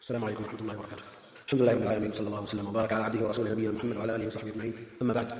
السلام عليكم ورحمة الله وبركاته. الحمد لله رب العالمين، صلى الله وسلم وبارك على عبده ورسوله نبينا محمد وعلى آله وصحبه أجمعين، أما بعد.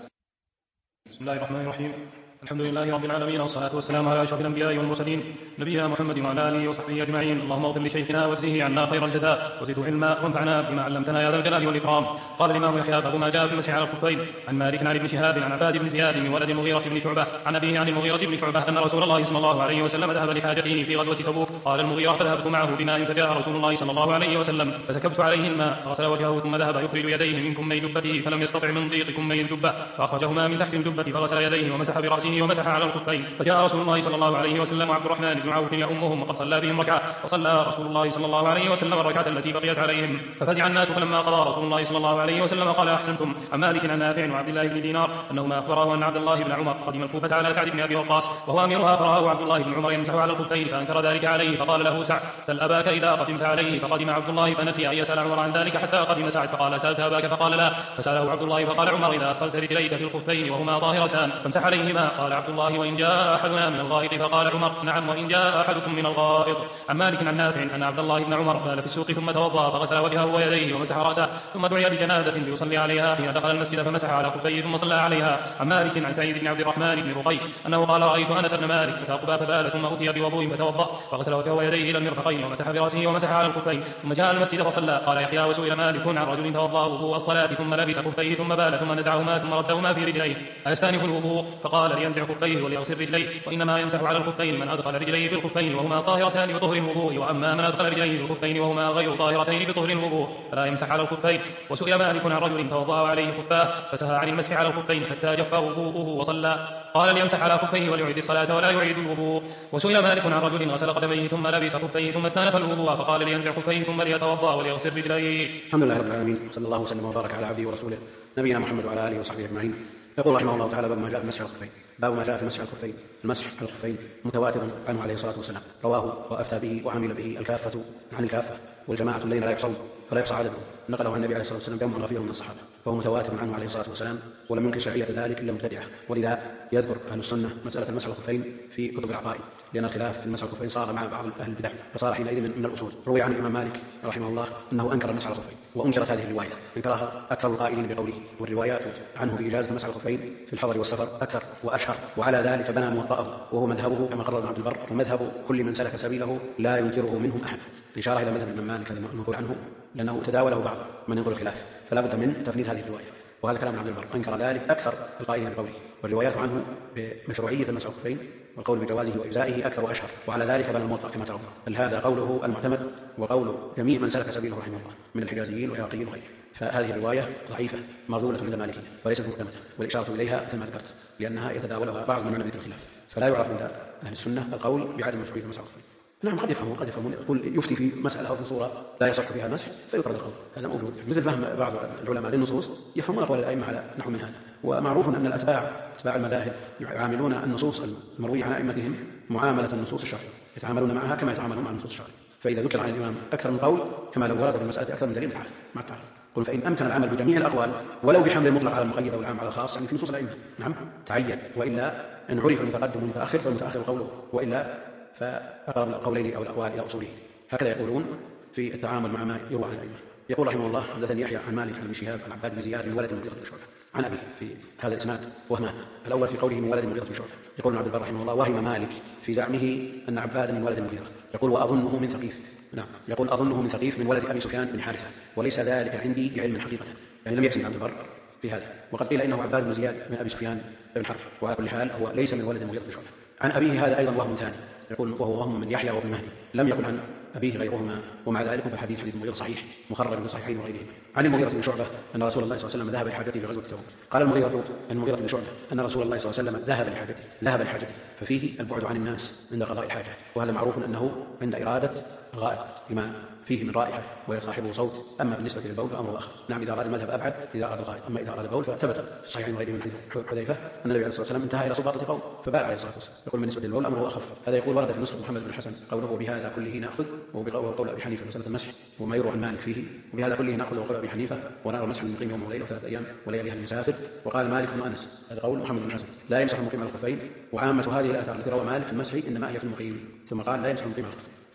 بسم الله الرحمن الرحيم. الحمد لله رب العالمين، والصلاة والسلام على أشرف الأنبياء والمرسلين نبينا محمد وعلى آله وصحبه أجمعين. اللهم اغفر لشيخنا واجزه عنا خير الجزاء وزده علما وانفعنا بما علمتنا يا ذا الجلال والإكرام. قال الإمام يحيى باب ما جاء في المسح على الخفين. عن مالك عن ابن شهاب عن عباد بن زياد من ولد المغيرة بن شعبة عن أبيه عن المغيرة بن شعبة أن رسول الله صلى الله عليه وسلم ذهب لحاجته في غزوة تبوك. قال المغيرة فذهبت معه بماء فجاء رسول الله صلى الله عليه وسلم فسكبت عليه الماء فغسل وجهه ثم ذهب يخرج يديه من كمي جبته فلم يستطع من ضيق كمي الجبة فأخرجهما من تحت الجبة فغسل يديه ومسح برأسه ومسح على الخفين. فجاء رسول الله صلى الله عليه وسلم وعبد الرحمن بن عوف يؤمهم وقد صلى بهم ركعة وصلى رسول الله صلى الله عليه وسلم الركعة التي بقيت عليهم. ففزع الناس فلما قضى رسول الله صلى الله عليه وسلم قال أحسنتم. عن مالك عن نافع وعبد الله بن دينار أنهما أخبراه أن عبد الله بن عمر قدم الكوفة على سعد بن أبي وقاص وهو أميرها فرآه عبد الله بن عمر يمسح على الخفين فأنكر ذلك عليه فقال له سعد سل أباك إذا قدمت عليه. فقدم عبد الله فنسي أن يسأل عمر عن ذلك حتى قدم سعد فقال سألت أباك فقال لا. فسأله عبد الله فقال عمر إذا أدخلت رجليك في الخفين وهما ظاهرتان فامسح عليهما. قال عبد الله وإن جاء أحدنا من الغائط فقال عمر نعم وإن جاء أحدكم من الغائط. عن مالك عن نافع أن عبد الله بن عمر بال في السوق ثم توضأ فغسل وجهه ويديه ومسح رأسه ثم دعي بجنازة ليصلي عليها حين دخل المسجد فمسح على خفيه ثم صلى عليها. عن مالك عن سعيد بن عبد الرحمن بن رقيش أنه قال رأيت أنس بن مالك أتى قباء فبال ثم أتي بوضوء فتوضأ فغسل وجهه ويديه إلى المرفقين ومسح برأسه ومسح على الخفين ثم جاء المسجد فصلى. قال يحيى وسئل مالك عن رجل توضأ وضوء الصلاة ثم لبس خفيه ثم بال ثم نزعهما ثم ردهما في رجليه أيستانف الوضوء؟ فقال لينزع خفيه وليغسل رجليه وإنما يمسح على الخفين من أدخل رجليه في الخفين وهما طاهرتان بطهر الوضوء وأما من أدخل رجليه في الخفين وهما غير طاهرتين بطهر الوضوء فلا يمسح على الخفين. وسئل مالك عن رجل توضأ عليه خفاه فسهى عن المسح على الخفين حتى جف وضوءه وصلى قال ليمسح على خفيه وليعيد الصلاة ولا يعيد الوضوء. وسئل مالك عن رجل غسل قدميه ثم لبس خفيه ثم استأنف الوضوء فقال لينزع خفيه ثم ليتوضأ وليغسل رجليه. الحمد لله رب العالمين، صلى الله وسلم وبارك على عبده ورسوله نبينا محمد وعلى آله وصحبه أجمعين. يقول رحمه الله تعالى باب ما جاء في مسح الخفين. باب ما جاء في مسح الخفين. المسح على الخفين متواتر عنه عليه الصلاة والسلام، رواه وأفتى به وعمل به الكافة عن الكافة والجماعة الذين لا يحصون فلا يحصى عددهم، نقله عن النبي عليه الصلاة والسلام جمع غفير من الصحابة، فهو متواتر عنه عليه الصلاة والسلام ولم ينكر شرعية ذلك إلا مبتدعة. ولذا يذكر أهل السنة مسألة المسح على الخفين في كتب العقائد، لأن الخلاف في المسح على الخفين صار مع بعض أهل البدع فصار حينئذ من الأصول. روي عن الإمام مالك رحمه الله أنه أنكر المسح على الخفين، وأنكرت هذه الرواية أنكرها أكثر القائلين بقوله، والروايات عنه بإجازة المسح على الخفين في الحضر والسفر أكثر وأشهر، وعلى ذلك بنى موطأه وهو مذهبه كما قرر ابن عبد البر، ومذهب كل من سلك سبيله لا ينكره منهم أحد، الإشارة إلى مذهب الإمام مالك المنقول عنه لأنه تداوله بعض من ينقل الخلاف، فلا بد من تفنيد هذه الرواية. وهذا كلام عبد البر أنكر ذلك أكثر القائلين بقوله، والروايات عنه بمشروعية المسح على الخفين والقول بجوازه وإجزائه أكثر وأشهر، وعلى ذلك بنى الموطأ كما ترون. بل هذا قوله المعتمد وقول جميع من سلك سبيله رحمه الله من الحجازيين والعراقيين وغيرهم. فهذه الرواية ضعيفة مرذولة عند المالكية وليست محكمة، والإشارة إليها مثل ما ذكرت لأنها يتداولها بعض من ذكر الخلاف، فلا يعرف عند أهل السنة القول بعدم مشروعية المسح على الخفين. نعم قد يفهمون يقول يفتي في مسألة أو في صورة لا يصح فيها المسح فيطرد القول، هذا موجود، مثل فهم بعض العلماء للنصوص يفهمون أقوال الأئمة على نحو من هذا. ومعروف أن أتباع المذاهب يعاملون النصوص المروية عن أئمتهم معاملة النصوص الشرعية، يتعاملون معها كما يتعاملون مع النصوص الشرعية. فإذا ذكر عن الإمام أكثر من قول كما لو ورد في المسألة أكثر من دليل مع التعارض، قل فإن أمكن العمل بجميع الأقوال ولو بحمل المطلق على المقيد والعام على الخاص، يعني في نصوص الأئمة نعم تعين، وإلا إن عرف المتقدم والمتأخر فالمتأخر قوله، وإلا فأقرب القولين أو الأقوال إلى أصوله. هكذا يقولون في التعامل مع ما يروى عن الأئمة. يقول رحمه الله حدثني يحيى عن مالك عن ابن شهاب عن عباد بن زياد من ولد المغيرة بن شعبة عن أبيه في هذا الإسناد وهمان. الأول في قوله من ولد المغيرة بن شعبة، يقول ابن عبد البر رحمه الله وهم مالك في زعمه أن عباد من ولد المغيرة، يقول وأظنه من ثقيف، نعم يقول أظنه من ثقيف من ولد أبي سفيان بن حارثة، وليس ذلك عندي بعلم حقيقة، يعني لم يكن عبد البر في هذا. وقد قيل إنه عباد بن زياد من أبي سفيان بن حرب، وعلى كل حال هو ليس من ولد المغيرة بن شعبة. عن أبيه هذا أيضا وهم ثاني، يقول وهو وهم من يحيى وابن مهدي، لم يقل عن أبيه غيرهما، ومع ذلك فالحديث حديث المغيرة صحيح مخرج من الصحيحين وغيرهما. عن المغيرة بن شعبة أن رسول الله صلى الله عليه وسلم ذهب لحاجته في غزوة تبوك. قال المغيرة بن شعبة أن رسول الله صلى الله عليه وسلم ذهب لحاجته، ففيه البعد عن الناس عند قضاء الحاجة، وهذا معروف أنه عند إرادة الغائط لما فيه من رائحة ويصاحبه صوت. أما بالنسبة للبول فأمر آخر، نعم إذا أراد المذهب أبعد إذا أراد الغائط، أما إذا أراد البول فثبت في الصحيحين وغيره من حديث حذيفة أن النبي عليه الصلاة والسلام انتهى إلى صباطة قوم فبال عليه الصلاة والسلام. يقول بالنسبة للبول أمره أخف. هذا يقول ورد في نسخة محمد بن الحسن قوله بهذا كله نأخذ، وقول أبي حنيفة مسألة المسح وما يروى عن مالك فيه وبهذا كله نأخذ، وقول أبي حنيفة ونرى المسح من مقيم يوم وليلة وثلاثة أيام ولياليها المسافر. وقال مالك بن أنس هذا قول محمد بن الحسن لا يمسح المقيم على الخفين، وعامة هذه الآثار التي روى مالك في المسح إنما هي في المقيم، ثم قال لا يمسح المقيم على الخفين. كيف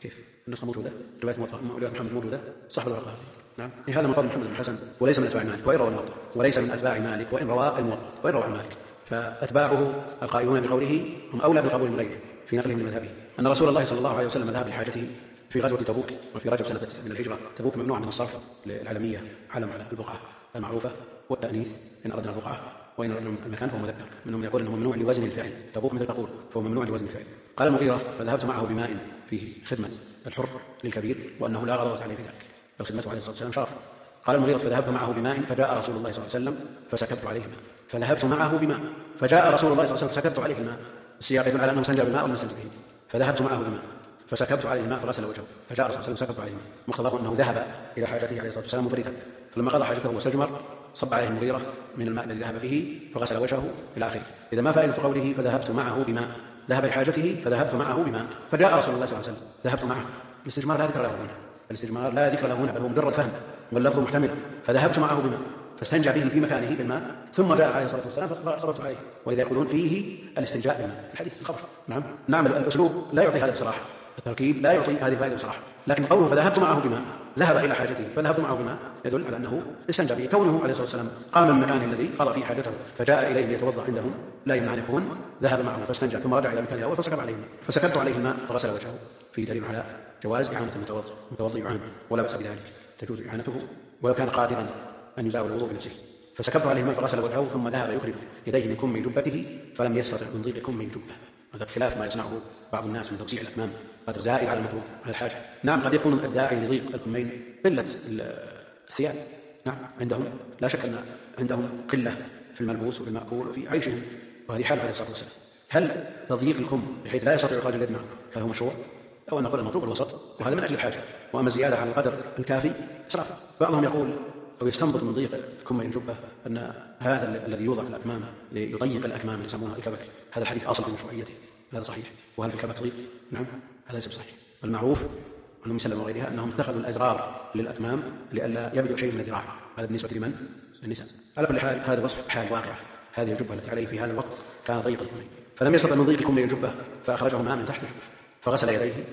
النسخة موجودة، رواية محمد موجودة، صح ولا غلط؟ نعم. هذا من قول محمد بن الحسن وليس من أتباع مالك وإن روى الموطأ، وليس من أتباع مالك وإن روى الموطأ وإن روى عن مالك. فأتباعه القائلون بقوله هم أولى بالقبول من غيره في نقلهم لمذهبه. أن رسول الله صلى الله عليه وسلم ذهب لحاجته في غزوة تبوك وفي رجب سنة 9 من الهجرة. تبوك ممنوع من الصرف للعلمية، علم على البقعة المعروفة، والتأنيث إن أردنا البقعة، وإن أردنا المكان فهو مذكر. منهم يقول أنه ممنوع لوزن الفعل، تبوك مثل تقول فهو ممنوع لوزن الفعل. قال المغيرة فذهبت معه بماء فيه خدمة الحر للكبير وأنه لا غضبة عليه في ذلك، بل خدمته عليه الصلاة والسلام شرف. قال المغيرة فذهبت معه بماء فجاء رسول الله صلى الله عليه وسلم فسكبت عليه الماء. فذهبت معه بماء فجاء رسول الله صلى الله عليه وسلم فسكبت عليه الماء. السياق يدل على أنه استنجى بالماء ولم يستنجى به. فذهبت معه بماء فسكبت عليه الماء فغسل وجهه. فجاء رسول الله صلى الله عليه وسلم فسكبت عليه الماء. مقتضاه أنه ذهب إلى حاجته عليه الصلاة والسلام مفردا، فلما قضى حاجته واستجمر صب عليه المغيرة من الماء الذي ذهب به فغسل وجهه إلى آخره. إذا ما فائدة قوله فذهبت معه بماء؟ ذهب لحاجته فذهبت معه بماء، فجاء رسول الله صلى الله عليه وسلم ذهبت معه. الاستجمار لا ذكر له هنا، الاستجمار لا ذكر له هنا، بل هو مجرد فهم واللفظ محتمل. فذهبت معه بماء فاستنجى به في مكانه بالماء ثم جاء عليه الصلاة والسلام فصبرت عليه. ولذا يقولون فيه الاستنجاء بالماء الحديث الخبر. نعم الأسلوب لا يعطي هذا بصراحة، التركيب لا يعطي هذه الفائدة بصراحة، لكن قوله فذهبت معه بماء ذهب إلى حاجته فذهبت معه بماء يدل على أنه استنجى به. كونه عليه الصلاة والسلام قام من المكان الذي قضى فيه حاجته فجاء إليه ليتوضأ عندهم لا يمنع أن يكون ذهب معه فاستنجى ثم رجع إلى مكانه الأول فسكب عليه الماء. فسكبت عليه الماء فغسل وجهه، فيه دليل على جواز إعانة المتوضئ يعان ولا بأس بذلك، تجوز إعانته ولو كان قادرا أن يزاول الوضوء بنفسه. فسكبت عليه الماء فغسل وجهه ثم ذهب يخرج يديه من كم جبته فلم يستطع من ضيق كم جبه. هذا خلاف ما يصنعه بعض الناس من توسيع الأكمام، قدر زائد على المطلوب على الحاجة. نعم قد يكون الداعي لضيق الكمين قلة الثياب، نعم عندهم لا شك أن عندهم قلة في الملبوس وفي المأكول وفي عيشهم، وهذه حال عليه الصلاة والسلام. هل تضييق الكم بحيث لا يستطيع إخراج اليد معه هل هو مشروع؟ أو أن نقول المطلوب الوسط، وهذا من أجل الحاجة. وأما الزيادة على القدر الكافي إسراف. بعضهم يقول أو يستنبط من ضيق كم الجبة أن هذا الذي يوضع في الأكمام ليضيق الأكمام اللي يسمونها الكبك، هذا الحديث أصل في مشروعيته، هذا صحيح. وهل في الكبك ضيق؟ نعم هذا ليس بصحيح. المعروف أنهم سلموا وغيرها أنهم اتخذوا الأزرار للأكمام لئلا يبدو شيء من الذراع، هذا بالنسبة لمن؟ للنساء. على كل حال هذا وصف حال واقعة، هذه الجبة التي عليه في هذا الوقت كان ضيق الكمين فلم يستطع من ضيق كمي الجبة فأخرجه ماء من تحت الجبة فغسل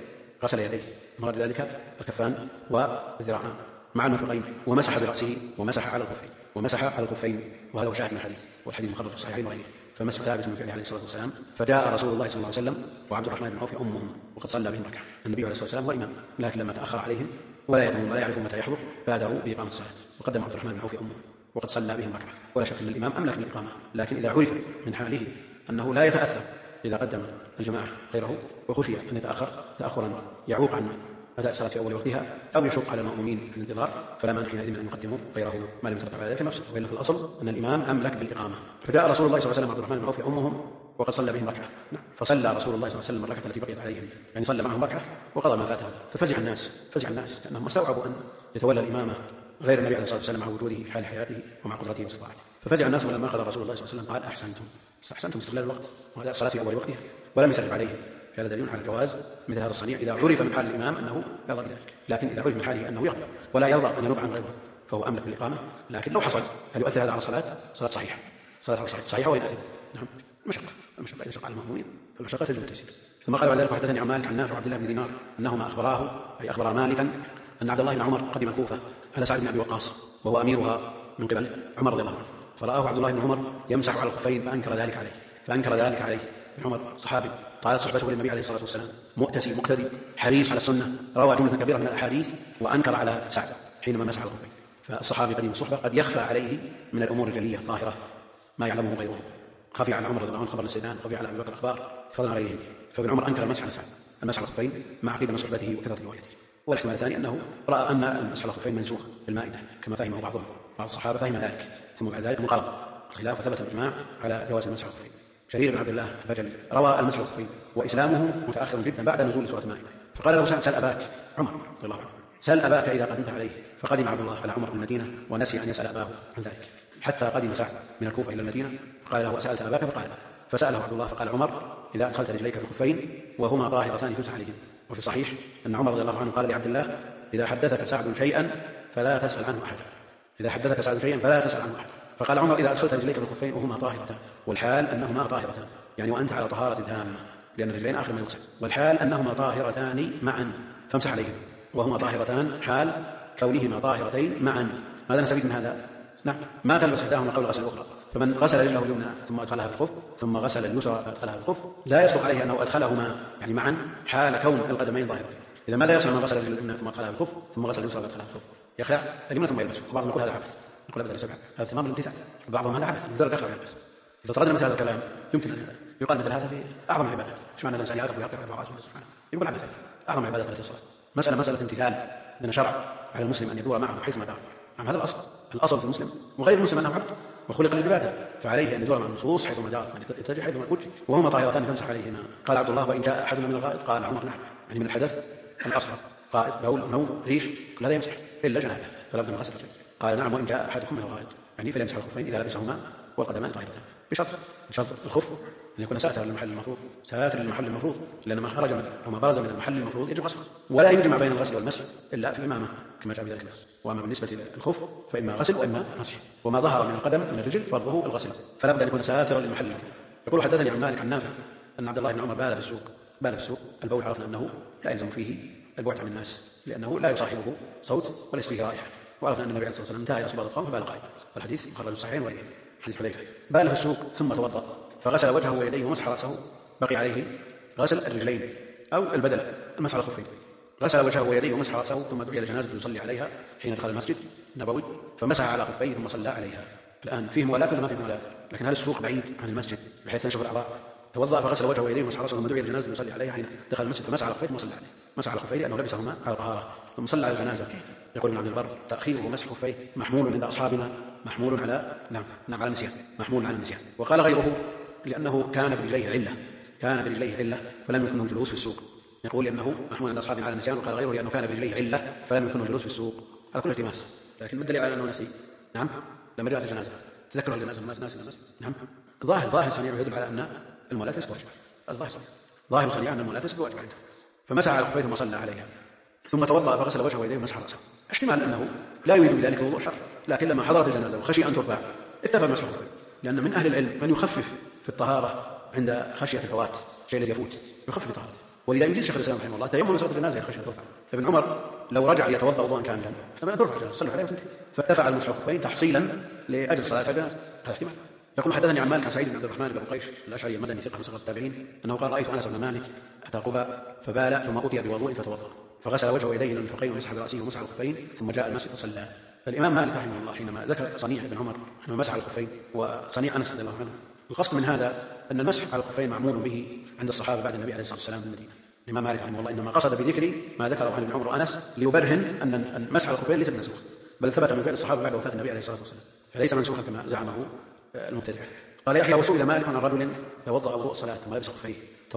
يديه مراد ذلك الكفان والذراعان مع المرفقين ومسح برأسه ومسح على الخفين وهذا هو شاهد من الحديث، والحديث مخرج في الصحيحين وغيره. فمسح ثابت من فعله عليه الصلاة والسلام. فجاء رسول الله صلى الله عليه وسلم وعبد الرحمن بن عوف أمهم وقد صلى بهم ركعة. النبي عليه الصلاة والسلام هو إمام، لكن لما تأخر عليهم ولا يدرون ولا يعرفون متى يحضر بادروا بإقامة الصلاة وقدم عبد الرحمن بن عوف أمهم وقد صلى بهم ركعة. ولا شك أن الإمام أملك من الإقامة، لكن إذا عرف من حاله أنه لا يتأثر إذا قدم الجماعة غيره وخشي أن يتأخر تأخرا يعوق عن أداء الصلاة في أول وقتها أو يشق على المأمومين في الانتظار فلا مانع حينئذ من أن يقدموا غيره ما لم يترتب على ذلك مفسد. وإلا في الأصل أن الإمام أملك بالإقامة. فجاء رسول الله صلى الله عليه وسلم عبد الرحمن بن عوف أمهم وقد صلى بهم ركعة. فصلى رسول الله صلى الله عليه وسلم الركعة التي بقيت عليهم، يعني صلى معهم ركعة وقضى ما فاتها. ففزع الناس لأنهم استوعبوا أن يتولى الإمامة غير النبي عليه الصلاة والسلام مع وجوده في حال حياته ومع قدرته واستطاعته. ففزع الناس ولما قضى رسول الله صلى الله عليه وسلم قال أحسنتم استغلال الوقت وهذا الصلاة في أول وقتها ولم يسرف عليهم. هذا دليل على جواز مثل هذا الصنيع إذا عرف من حال الإمام أنه يرضى بذلك، لكن إذا عرف من حاله أنه يرضى ولا يرضى أن ينوب عن غيره فهو أملك بالإقامة. لكن لو حصل هل يؤثر هذا على الصلاة؟ صلاة صحيحة وإن أثر نعم المشقة إذا شق على المأمومين فالمشقة تجب التيسير. ثم قال بعد ذلك وحدثني عن مالك عن نافع وعبد الله بن دينار أنهما أخبرا مالكا أن عبد الله بن عمر قدم الكوفة على سعد بن أبي وقاص وهو أميرها من قبل عمر رضي الله عنه، فرآه عبد الله بن عمر يمسح على الخفين فأنكر ذلك عليه. ابن عمر صحابي طالت صحبته للنبي عليه الصلاة والسلام، مؤتسي مقتدي حريص على السنة، روى جملة كبيرة من الأحاديث وأنكر على سعد حينما مسح الخفين. فالصحابي قديم الصحبة قد يخفى عليه من الأمور الجلية الظاهرة ما يعلمه غيره. خفي على عمر رضي الله عنه خبر السيدان، خفي على أبي بكر الأخبار فضلا على غيرهم. فابن عمر أنكر المسح على سعد المسح على الخفين مع قيد صحبته وكثرة روايته. والاحتمال الثاني أنه رأى أن المسح على الخفين منسوخ في المائدة كما فهمه بعض الصحابة فهم ذلك، ثم بعد ذلك انقرض الخلاف وثبت الإجماع على جواز المسح على الخفين. شرير بن عبد الله البجلي روى المسح على الخفين وإسلامه متأخر جدا بعد نزول سورة المائدة. فقال له سأل أباك عمر رضي الله عنه سأل أباك إذا قدمت عليه. فقدم عبد الله على عمر المدينة ونسي أن يسأل أباه عن ذلك حتى قدم سعد من الكوفة إلى المدينة قال له سألت أباك؟ فقال فسأله عبد الله فقال عمر إذا أدخلت رجليك في الخفين وهما طاهرتان فامسح عليهم. وفي الصحيح أن عمر رضي الله عنه قال لعبد الله إذا حدثك سعد شيئا فلا تسأل عنه أحدا. فقال عمر إذا أدخلت رجليك في الخفين وهما طاهرتان، والحال أنهما طاهرتان يعني وأنت على طهارة تامة لأن الرجلين آخر ما يغسل، والحال أنهما طاهرتان معا فامسح عليهما وهما طاهرتان حال كونهما طاهرتين معا. ماذا نستفيد من هذا؟ نعم، ما تلبس إحداهما قبل غسل الأخرى. فمن غسل رجله اليمنى ثم أدخلها في الخف ثم غسل اليسرى فأدخلها في الخف لا يصدق عليه أنه أدخلهما يعني معا حال كون القدمين ظاهرتين. إذا ماذا يصنع من غسل رجله اليمنى ثم أدخلها في الخف ثم غسل اليسرى فأدخلها في الخف؟ يخلع اليمنى ثم يلبس. وبعضهم يقول هذا عبث، يقول أبدا ليس بعبث، هذا تمام الامتثال. بعضهم هذا عبث لدرجة يخلع ويلبس. إذا طردنا مثل هذا الكلام يمكن أن يقال مثل هذا في أعظم العبادات. إيش معنى الإنسان يعرف ويقرأ الله سبحانه؟ يقول عبث. أعظم العبادات التي الصلاة مسألة امتثال من شرع على المسلم أن يدور معه حيثما دار. نعم، هذا الأصل في المسلم وغير المسلم أنه عبد وخلق للعبادة، فعليه أن يدور مع النصوص حيثما دارت، يتجه حيثما وجه. وهما طاهرتان فامسح عليهما. قال عبد الله: وإن جاء أحد من الغائط؟ قال عمر: نعم، يعني من الحدث الأصغر، غائط، بول، نوم، ريح، كل هذا يمسح إلا جنابه فلا بد من غسل. قال: نعم، وإن جاء أحدكم من الغائط يعني فليمسح الخفين إذا لبسهما والقدمان طاهرتان، بشرط الخف أن يكون ساترا للمحل المفروض، ساتر للمحل المفروض، لأن ما خرج وما برز من المحل المفروض يجب غسله، ولا يجمع بين الغسل والمسح إلا في الإمامة كما جاء في ذلك النص. وأما بالنسبة للخف فإما غسل وإما مسح، وما ظهر من القدم من الرجل فرضه الغسل، فلا بد أن يكون ساترا للمحل المفروض. يقول: حدثني عن مالك عن نافع أن عبد الله بن عمر بال في السوق. البول عرفنا أنه لا يلزم فيه البعد عن الناس لأنه لا يصاحبه صوت وليس فيه رائحة، وعرفنا أن النبي عليه الصلاة والسلام انتهى إلى صباط القوم فبال قائما، والحديث مخرج الصحيحين وغيره، حديث حذيفة. بال في السوق ثم توضأ فغسل وجهه ويديه ومسح رأسه، بقي عليه غسل الرجلين أو البدن المسح على الخفين. غسل وجهه ويديه ومسح رأسه ثم دعي لجنازة يصلي عليها حين دخل المسجد النبوي فمسح على خفيه ثم صلى عليها. الآن فيه موالاة ولا ما فيه موالاة؟ لكن هل السوق بعيد عن المسجد بحيث ينشف الأعضاء؟ توضأ فغسل وجهه ويديه ومسح رأسه ثم دعي لجنازة يصلي عليها حين دخل المسجد فمسح على خفيه ثم صلى عليه. مسح على خفيه لأنه لبسهما على طهارة ثم صلى على الجنازة. يقول ابن عبد البر: تأخيره مسح خفيه محمول عند أصحابنا محمول على على النسيان، محمول على النسيان. وقال غيره لأنه كان برجليه علة فلم يكن الجلوس في السوق. يقول إنه محمول عند أصحابنا على النسيان، وقال غيره لأنه كان برجليه علة فلم يكن الجلوس في السوق. هذا كله التماس، لكن ما الدليل على أنه نسي؟ نعم، لما جاءت الجنازة تذكروا الجنازة الناس ناس. نعم، ظاهر صنيعه يدل على أن المولاة ليست بواجبة. ظاهر صنيعه أن المولاة ليست بواجبة عنده. فمسح على خفيه ثم صلى عليها ثم توضأ فغسل وجهه ويديه ومسح رأسه. احتمال أنه لا يريد بذلك وضوء شرع، لكن لما حضرت الجنازة وخشي أن ترفع اكتفى بمسح الخفين، لأن من أهل العلم من يخفف في الطهارة عند خشية الفوات، شيء الذي يفوت يخفف في طهارته. ولذا يجيز شيخ الإسلام رحمه الله تيمم صلاة الجنازة خشية ترفع. ابن عمر لو رجع يتوضأ وضوءا كاملا فما ترفع الجنازة صلوا عليه وتنتهي، فارتفع المسح الخفين تحصيلا لأجل صلاة الجنازة. هذا احتمال. يقول: حدثني عن مالك عن سعيد بن عبد الرحمن بن قيش الأشعري المدني ثقة من ثقات التابعين أنه قال: رأيت أنس بن مالك أتى قباء فبال ثم أتي بوضوء فتوضأ فغسل وجهه ويديه الى الفقين ومسح برأسه ومسح الخفين ثم جاء المسجد فصلى. فالإمام مالك رحمه الله حينما ذكر صنيع ابن عمر حينما مسح الخفين وصنيع أنس رضي الله عنه، القصد من هذا أن المسح على الخفين معمول به عند الصحابة بعد النبي عليه الصلاة والسلام في المدينة. الإمام مالك رحمه الله إنما قصد بذكر ما ذكره عن ابن عمر وأنس ليبرهن أن مسح على الخفين ليس منسوخ، بل ثبت من فعل الصحابة بعد وفاة النبي عليه الصلاة والسلام، فليس منسوخا كما زعمه المبتدع. قال يحيى: وسئل مالك عن رجل توضأ وضوء الصلاة ثم لبس خفيه،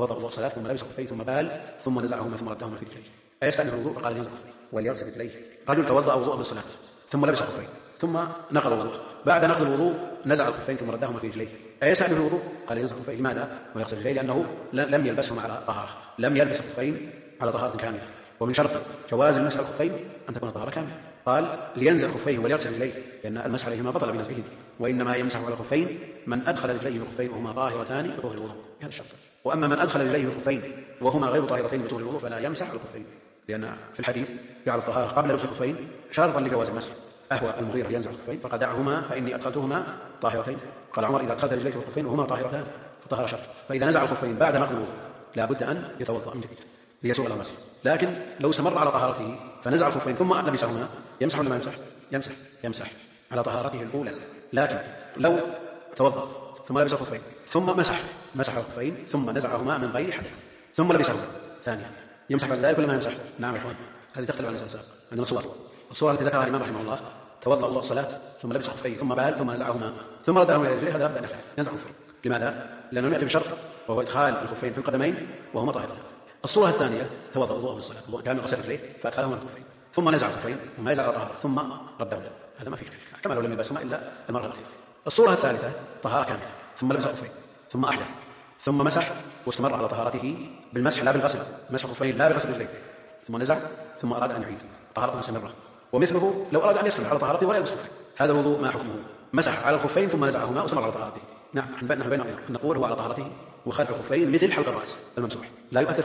ثم بال ثم نزعهما ثم ردهما في رجليه، أيستأنف الوضوء؟ فقال: ينزع خفيه وليغسل رجليه. رجل توضأ وضوء بالصلاة ثم لبس خفيه ثم نقض الوضوء، بعد نقض الوضوء نزع الخفين ثم ردهما في رجليه، أيستأنف الوضوء؟ قال: ينزع خفيه. لماذا؟ ويغسل رجليه لأنه لم يلبسهما على طهارة، لم يلبس الخفين على طهارة كاملة، ومن شرط جواز المسح الخفين أن تكون طهارة كاملة. قال: لينزع خفيه وليغسل رجليه، لأن المسح عليهما بطل بنزعهما، وإنما يمسح على الخفين من أدخل رجليه بالخفين وهما طاهرتان بطهر الوضوء، هذا الشرط. وأما من أدخل رجليه بالخفين وهما غير طاهرتين بطهر الوضوء فلا يمسح على الخفين، لأن في الحديث جعل الطهارة قبل لبس الخفين شرطا لجواز المسح. أهوى المغيرة ينزع الخفين فقد دعهما فإني أدخلتهما طاهرتين. قال عمر: إذا أدخلت رجليك بالخفين وهما طاهرتان فطهر شرط، فإذا نزع الخفين بعد نقض الوضوء لا بد أن يتوضأ من جديد ليسوغ له المسح. لكن لو استمر على طهارته فنزع الخفين ثم لبسهما يمسح ولا ما يمسح؟ يمسح على طهارته الأولى. لكن لو توضأ ثم لبس الخفين ثم مسح الخفين ثم نزعهما من غير حدث ثم لبسهما ثانيا، يمسح بعد ذلك ولا ما يمسح؟ نعم يا اخوان، هذه تختلف عن السابق. عندنا الصور التي ذكرها الإمام رحمه الله: توضأ وضوء الصلاة ثم لبس خفيه ثم بال ثم نزعهما ثم ردهما إلى رجليه، هذا أبدا ينزع الخفين. لماذا؟ لأنه يأتي بشرط وهو إدخال الخفين في القدمين وهما طاهرتان. الصورة الثانية: توضأ وضوء بالصلاة وضوء كامل غسل رجليه فأدخلهما الخفين ثم نزع الخفين وما يزال على طهارة ثم ردهما، هذا ما فيه كما لو لم يلبسهما إلا المرة الأخيرة. الصورة الثالثة: طهارة كاملة ثم لبس الخفين ثم أحدث ثم مسح واستمر على طهارته بالمسح لا بالغسل، مسح الخفين لا بغسل رجليه، ثم نزع ثم أراد أن يعيد طهارة مستمرة. ومثله لو أراد أن يستمر على طهارته ولا يلبس الخفين، هذا الوضوء ما حكمه؟ مسح على الخفين ثم نزعهما واستمر على طهارته. نعم، بين نقول هو على طهارته وخلع الخفين مثل حلق الرأس الممسوح لا يؤثر في الطهارة،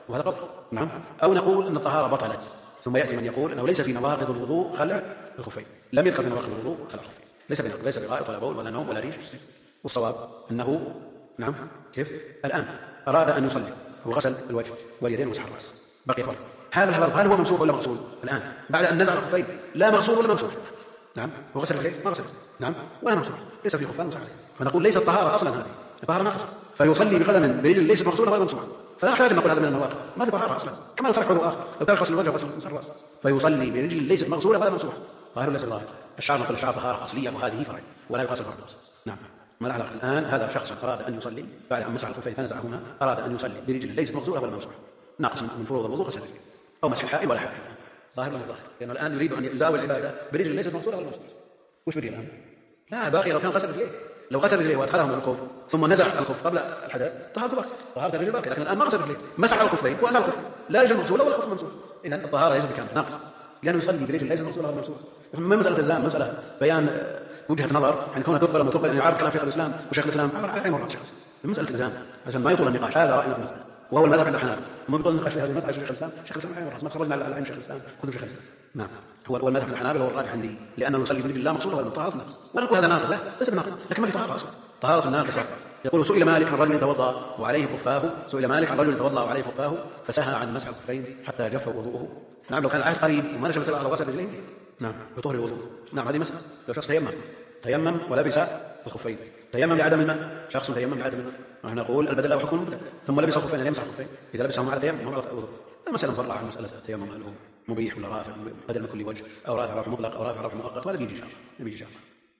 وهذا قول. نعم. أو نقول أن الطهارة بطلت، ثم يأتي من يقول أنه ليس في نواقض الوضوء خلع الخفين، لم يذكر في نواقض الوضوء خلع الخفين، ليس بغائط ولا بول ولا نوم ولا ريح. والصواب أنه نعم كيف الآن أراد أن يصلي وغسل الوجه واليدين ومسح الرأس، بقي فرض. هذا الفرض هل هو منسوخ ولا مغسول الآن بعد أن نزع الخفين؟ لا مغسول ولا ممسوح. نعم. وغسل اليدين ما غسل. نعم. ولا ممسوح، ليس في خفان مسح. فنقول ليس الطهارة أصلا، هذه الطهارة ناقصة، فيصلي بقدم برجل ليست مغسولة ولا ممسوحة، فلا نحتاج أن نقول هذا من النواقض، ما في طهارة أصلا. كما ترك عضو آخر، لو ترك غسل الوجه وغسل الرأس فيصلي برجل ليست مغسولة ولا ممسوحة، ظاهر ليس ظاهر. الشعر نقول الشعر طهارة أصلية وهذه فرع ولا يقاس الفرع. نعم. ما العلاقة الآن؟ هذا شخص أراد أن يصلي بعد أن مسح الخفين فنزعهما، أراد أن يصلي برجل ليست مغسولة ولا ممسوحة، ناقص من فروض الوضوء غسل الرجل أو مسح الحائل ولا حائل. ظاهر ولا ظاهر؟ لأنه الآن يريد أن يزاول العبادة برجل ليست مغسولة ولا ممسوحة. وش بدي الآن؟ لا باقي. لو كان غسل رجليه، لو غسل رجليه وادخلهم الخف ثم نزع الخف قبل الحدث طهارته باقي، طهارة الرجل باقي. لكن الآن ما غسل رجليه، مسح الخفين وأزال الخف، لا رجل مغسولة ولا خف ممسوح. إذن الطهارة ليس بكامل، ناقص، لأنه يصلي برجل ليست مغسولة ولا ممسوحة. ما مسألة الزام، مسألة بيان وجهة نظر، يعني كونها تقبل وما تقبل، يعني يعرف كلام شيخ الإسلام وشيخ الإسلام عين مرات شيخ مسألة الزام عشان ما يطول النقاش. هذا رأينا في المسألة وهو المذهب عند الحنابلة، وما يطول النقاش في هذه المسألة. شيخ الإسلام عين مرات، ما تخرجنا على عين شيخ الإسلام، خذوا شيخ الإسلام. نعم. هو المذهب عند الحنابلة هو الراجح عندي، لأنه يصلي برجل لا مغسولة ولا طهارة ناقص. ونقول هذا ناقص، لا ليس بناقص، لكن ما في طهارة أصلا، طهارة ناقصة. يقول سئل مالك عن رجل توضأ وعليه خفاه، سئل مالك عن رجل توضأ وعليه خفاه فسهى عن مسح الخفين حتى جف وضوءه. نعم. لو كان العهد قريب وما نشبت الأرض وغسل رجليه نعم بطهر الوضوء. نعم. هذه مسألة. لو شخص تيمم ولبس الخفين، تيمم لعدم الماء، شخص تيمم لعدم الماء، نحن نقول البدل له حكم المبدل، ثم لبس الخفين يعني يمسح الخفين، إذا لبسهم على تيمم على الوضوء. المسألة مفرعة عن مسألة التيمم، هل هو مبيح ولا رافع بدل من كل وجه، أو رافع رفع مطلق أو رافع رفع مؤقت، وهذا بيجي إن شاء الله.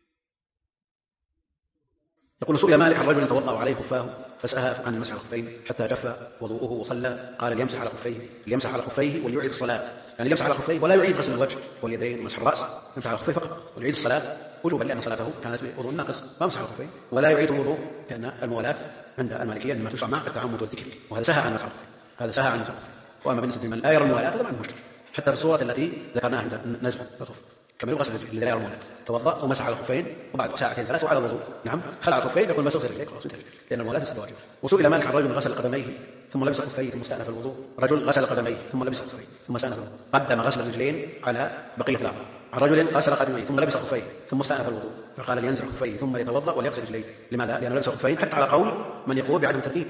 يقول سئل مالك عن رجل توضأ وعليه خفاه فسأل عن مسح الخفين حتى جف وضوءه وصلى، قال ليمسح على خفيه وليعيد الصلاة، يعني يمسح على خفيه ولا يعيد غسل الوجه واليدين ومسح الرأس، يمسح على خفيه فقط وليعيد الصلاة وجوبا، لأن صلاته كانت بوضوء ناقص، ما مسح على خفيه ولا يعيد الوضوء، لأن الموالاة عند المالكية مما تشرع مع التعمد والذكر، وهذا سهى عن مسح الخفين، هذا سهى عن مسح الخفين. وأما بالنسبة لمن لا يرى الموالاة فهذا ما عنده مشكلة، حتى في الصورة التي ذكرناها عند نزع الخف كما يغسل الذي لا يرى الموالاة، توضأ ومسح على الخفين وبعد ساعتين ثلاث وعلى الوضوء، نعم خلع الخفين يقول ما سغسل رجليك خلاص انتهى، لأن الموالاة ليست بواجب. وسئل مالك عن رجل غسل قدميه ثم لبس خفيه ثم استأنف الوضوء، رجل غسل قدميه ثم لبس خفيه ثم استأنف الوضوء، قدم غسل الرجلين على بقية الأعضاء. عن رجل غسل قدميه ثم لبس خفيه ثم استأنف الوضوء، فقال لينزع خفيه ثم يتوضأ وليغسل رجليه. لماذا؟ لأنه لبس خفين حتى على قول من يقول بعدم الترتيب،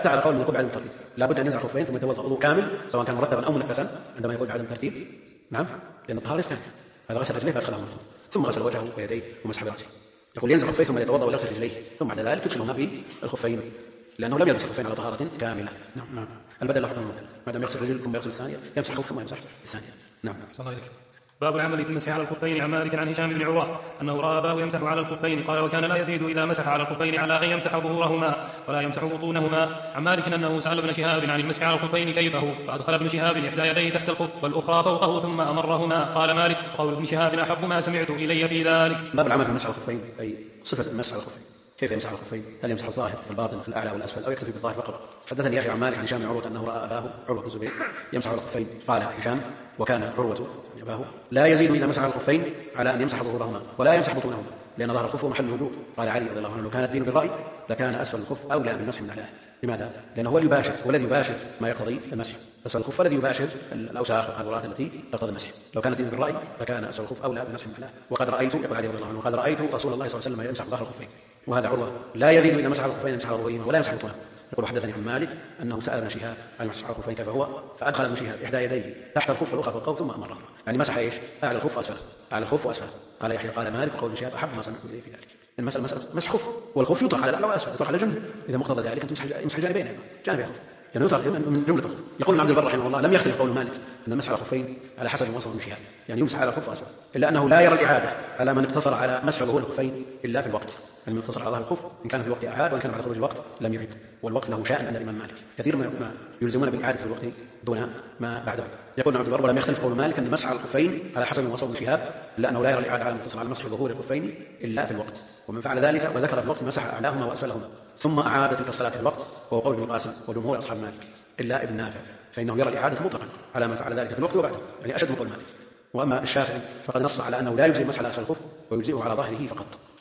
لابد أن ينزع خفين ثم يتوضأ وضوء كامل سواء كان مرتبا أو منكسا عندما يقول بعدم الترتيب. نعم. لأن الطهارة ليست هذا غسل رجليه فأدخلهم الوضوء ثم غسل وجهه ويديه ومسح برأسه. يقول ينزع خفيه ثم يتوضأ ويغسل رجليه، ثم بعد ذلك يدخلهما في الخفين لأنه لم يلبس الخفين على طهارة كاملة. نعم. البدل له حكم المبدل، ما دام يغسل الرجل ثم يغسل الثانية يمسح الخف ثم يمسح الثانية. نعم. صلى الله عليه. باب العمل في المسح على الخفين. عن مالك عن هشام بن عروة أنه رأى أباه يمسح على الخفين، قال وكان لا يزيد إذا مسح على الخفين على أن يمسح ظهورهما ولا يمسح بطونهما. عن مالك أنه سأل ابن شهاب عن المسح على الخفين كيفه، فأدخل ابن شهاب إحدى يديه تحت الخف والأخرى فوقه ثم أمرهما. قال مالك قول ابن شهاب أحب ما سمعت إلي في ذلك. باب العمل في المسح على الخفين، أي صفة المسح على الخفين، كيف يمسح على الخفين؟ هل يمسح الظاهر والباطن الأعلى والأسفل أو يكتفي بالظاهر فقط؟ حدثني يحيى عن مالك عن هشام بن عروة أنه رأى أباه عروة بن الزبير يمسح على الخفين. قال هشام وكان عروة أباه لا يزيد إذا مسح على الخفين على أن يمسح ظهورهما ولا يمسح بطونهما، لأن ظهر الخف محل الوجوب. قال علي رضي الله عنه لو كان الدين بالرأي لكان أسفل الخف أولى بالمسح من أعلاه. لماذا؟ لأنه هو الذي يباشر ما يقتضي المسح، أسفل الخف الذي يباشر الأوساخ والحضرات التي تقتضي المسح. لو كان الدين بالرأي لكان أسفل الخف أولى بالمسح من أعلاه. وقد رأيت يقول علي رضي الله عنه وقد رأيت رسول الله صلى الله عليه وسلم يمسح ظهر الخفين، وهذا عروة لا يزيد إذا مسح على الخفين يمسح على ظهورهما ولا يمسح بطونهما. يقول حدثني عن مالك أنه سأل ابن شهاب عن المسح على الخفين كيف هو، فأدخل ابن شهاب إحدى يديه تحت الخف والأخرى فوقه ثم أمره، يعني مسح إيش؟ أعلى الخف وأسفله، أعلى الخف وأسفله. قال يحيى قال مالك وقول ابن شهاب أحب ما سمعت إليه في ذلك. المسألة مسح خف، والخف يطرح على الأعلى والأسفل، يطرح على جنب، إذا مقتضى ذلك أن يمسح جانبين جانب الخف، يعني يطرح من جملة الخف. يقول ابن عبد البر رحمه الله لم يختلف قول مالك أن المسح على الخفين على حسب ما وصف ابن شهاب، يعني يمسح على الخف وأسفل، إلا أنه لا يرى الإعادة على من اقتصر على مسح ظهور الخفين إلا في الوقت، يعني من اقتصر على ظهر الخف إن كان في وقت أعاد وإن كان بعد خروج الوقت لم يعد. والوقت له شأن عند الإمام مالك، كثير ما يلزمون بالإعادة في الوقت دون ما بعده. يقول ابن عبد البر ولم يختلف قول مالك أن المسح على الخفين على حسب ما وصف ابن شهاب، إلا أنه لا يرى الإعادة على من اقتصر على مسح ظهور الخفين إلا في الوقت، ومن فعل ذلك وذكر في الوقت مسح أعلاهما وأسفلهما ثم أعاد تلك الصلاة في الوقت، وهو قول ابن القاسم وجمهور أصحاب مالك إلا ابن نافع فإنه يرى الإعادة مطلقا على من فعل ذلك في الوقت وبعده، يعني أشد من قول مالك. وأما الشافعي فقد نص على أنه لا يجزي المسح على أسفل الخف ويجزئه على ظاهره فقط،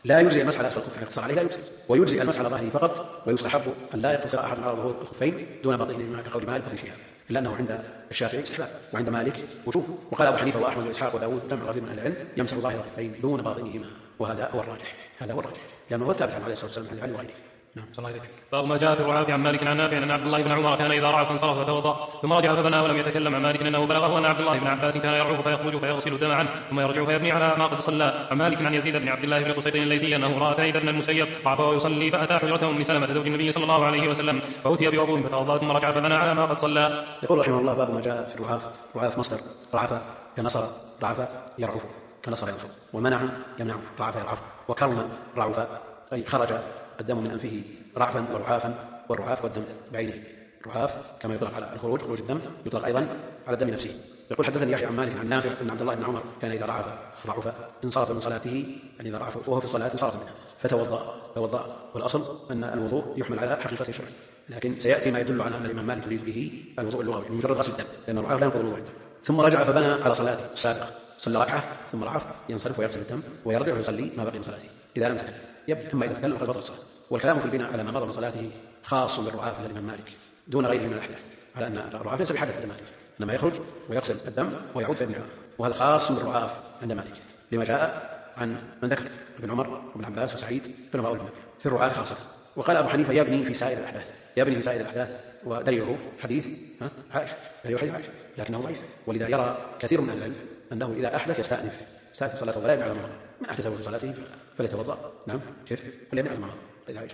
لا يجزي المسح على أسفل الخف الاقتصار عليه لا يجزي، ويجزي المسح على ظهره فقط، ويستحب أن لا يقتصر أحد على ظهور الخفين دون باطنهما كقول مالك وفي شهاب، إلا أنه عند الشافعي استحباب وعند مالك وجوب، وقال أبو حنيفة وأحمد وإسحاق وداود وجمع غفير من أهل العلم يمسح ظاهر الخفين دون باطنهما، وهذا هو الراجح، هذا هو الراجح لأنه هو الثابت عن عليه الصلاة والسلام عن علي وغيره. نعم. صلى الله عليه وسلم. باب ما جاء في الرعاف عن مالك عن نافع أن عبد الله بن عمر كان إذا رعف انصرف فتوضأ ثم رجع فبنى ولم يتكلم. عن مالك أنه بلغه أن عبد الله بن عباس كان يرعف فيخرج فيغسل الدم عنه ثم يرجع فيبني على ما قد صلى. عن مالك عن يزيد بن عبد الله بن قصيد الليثي أنه رأى سعيد بن المسيب رعف ويصلي فأتى حجرة أم سلمة زوج النبي صلى الله عليه وسلم فأتي بوضوء فتوضأ ثم رجع فبنى على ما قد صلى. يقول رحمه الله باب ما جاء في الرعاف. رعاف مصدر رعف كنصر رعف يرعف كنصر ينصر، ومنع يمنع رعف يرعف، وكرم رعف أي خرج الدم من أنفه رعفا ورعافا، والرعاف والدم بعينه. الرعاف كما يطلق على الخروج خروج الدم يطلق أيضا على الدم نفسه. يقول حدثني يحيى عن مالك عن نافع أن عبد الله بن عمر كان إذا رعف انصرف من صلاته، يعني إذا رعف وهو في الصلاة انصرف منها فتوضأ. والأصل أن الوضوء يحمل على حقيقة الشرع، لكن سيأتي ما يدل على أن الإمام مالك يريد به الوضوء اللغوي مجرد غسل الدم، لأن الرعاف لا ينقض الوضوء الدم. ثم رجع فبنى على صلاته السابقة، صلى ركعة ثم رعف ينصرف ويغسل الدم ويرجع ويصلي ما بقي من صلاته إذا لم تكن يبني، أما إذا تكلم فقد بطل الصلاة. والكلام في البناء على ما مضى من صلاته خاص بالرعاف عند الإمام مالك دون غيره من الأحداث، على أن الرعاف ليس بحدث عند مالك، إنما يخرج ويغسل الدم ويعود فيبني عليه، وهذا خاص بالرعاف عند مالك لما جاء عن من ذكر ابن عمر وابن عباس وسعيد بن عمر في الرعاف خاصة. وقال أبو حنيفة يبني في سائر الأحداث، ودليله حديث عائشة، لكنه ضعيف، ولذا يرى كثير من العلم أنه إذا أحدث يستأنف صلاته ولا يبني على المرض، من أحدثه في صلاته فليتوضأ نعم كيف فليبني على المرض.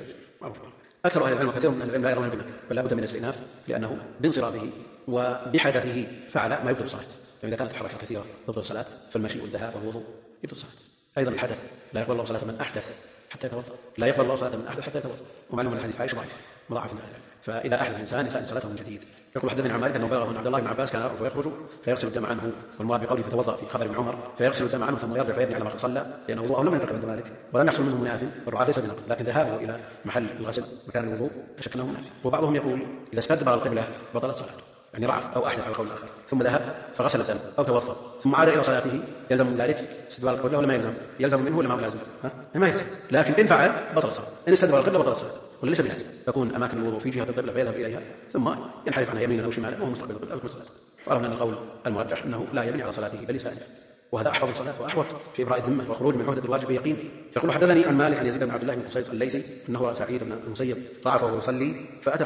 أكثر أهل العلم وكثير من العلم لا يرون بنا، بل لا بد من الاستئناف، لأنه بانصرافه وبحدثه فعل ما يبطل الصلاة. إذا كانت الحركة كثيرة تبطل الصلاة، فالمشي والذهاب والوضوء يبطل الصلاة. أيضا الحدث لا يقبل الله صلاة من أحدث حتى يتوضأ، لا يقبل الله صلاة من أحدث حتى يتوضأ، ومعلوم أن الحديث عائشة ضعيف مضاعف، فإذا أحدث الإنسان يستأنف صلاته من جديد. يقول حدثني عن مالك أنه بلغه أن عبد الله بن عباس كان يرعف ويخرج فيغسل الدم عنه، والمراد بقوله فتوضأ في خبر ابن عمر فيغسل الدم عنه ثم يرجع فيبني على ما قد صلى، لأنه وضوءه لم ينتقل عند مالك ولم يحصل منه منافٍ، الرعاف ليس بنقض، لكن ذهابه إلى محل الغسل مكان الوضوء لا شك أنه منافٍ. وبعضهم يقول إذا استدبر القبلة بطلت صلاته، يعني رعف أو أحدث على القول الآخر ثم ذهب فغسل الدم أو توضأ ثم عاد إلى صلاته، يلزم من ذلك استدبار القبلة ولا ما يلزم؟ يلزم منه ولا ما يلزم؟ ما يلزم، لكن إن فعل بطل الصلاة، إن استدبر القبلة بطل الصلاة، وليس بهذا تكون أماكن الوضوء في جهة القبلة فيذهب إليها ثم ينحرف عنها يمينا أو شمالا وهو مستقبل القبلة أو الصلاة. وعرفنا أن القول المرجح أنه لا يبني على صلاته بل يستأنف، وهذا أحفظ الصلاة وأحوط في إبراء الذمة والخروج من عهدة الواجب بيقين. يقول حدثني عن مالك عن يزيد بن عبد الله بن قصيد الليثي أنه رأى سعيد بن المسيب رعف وهو يصلي فأتى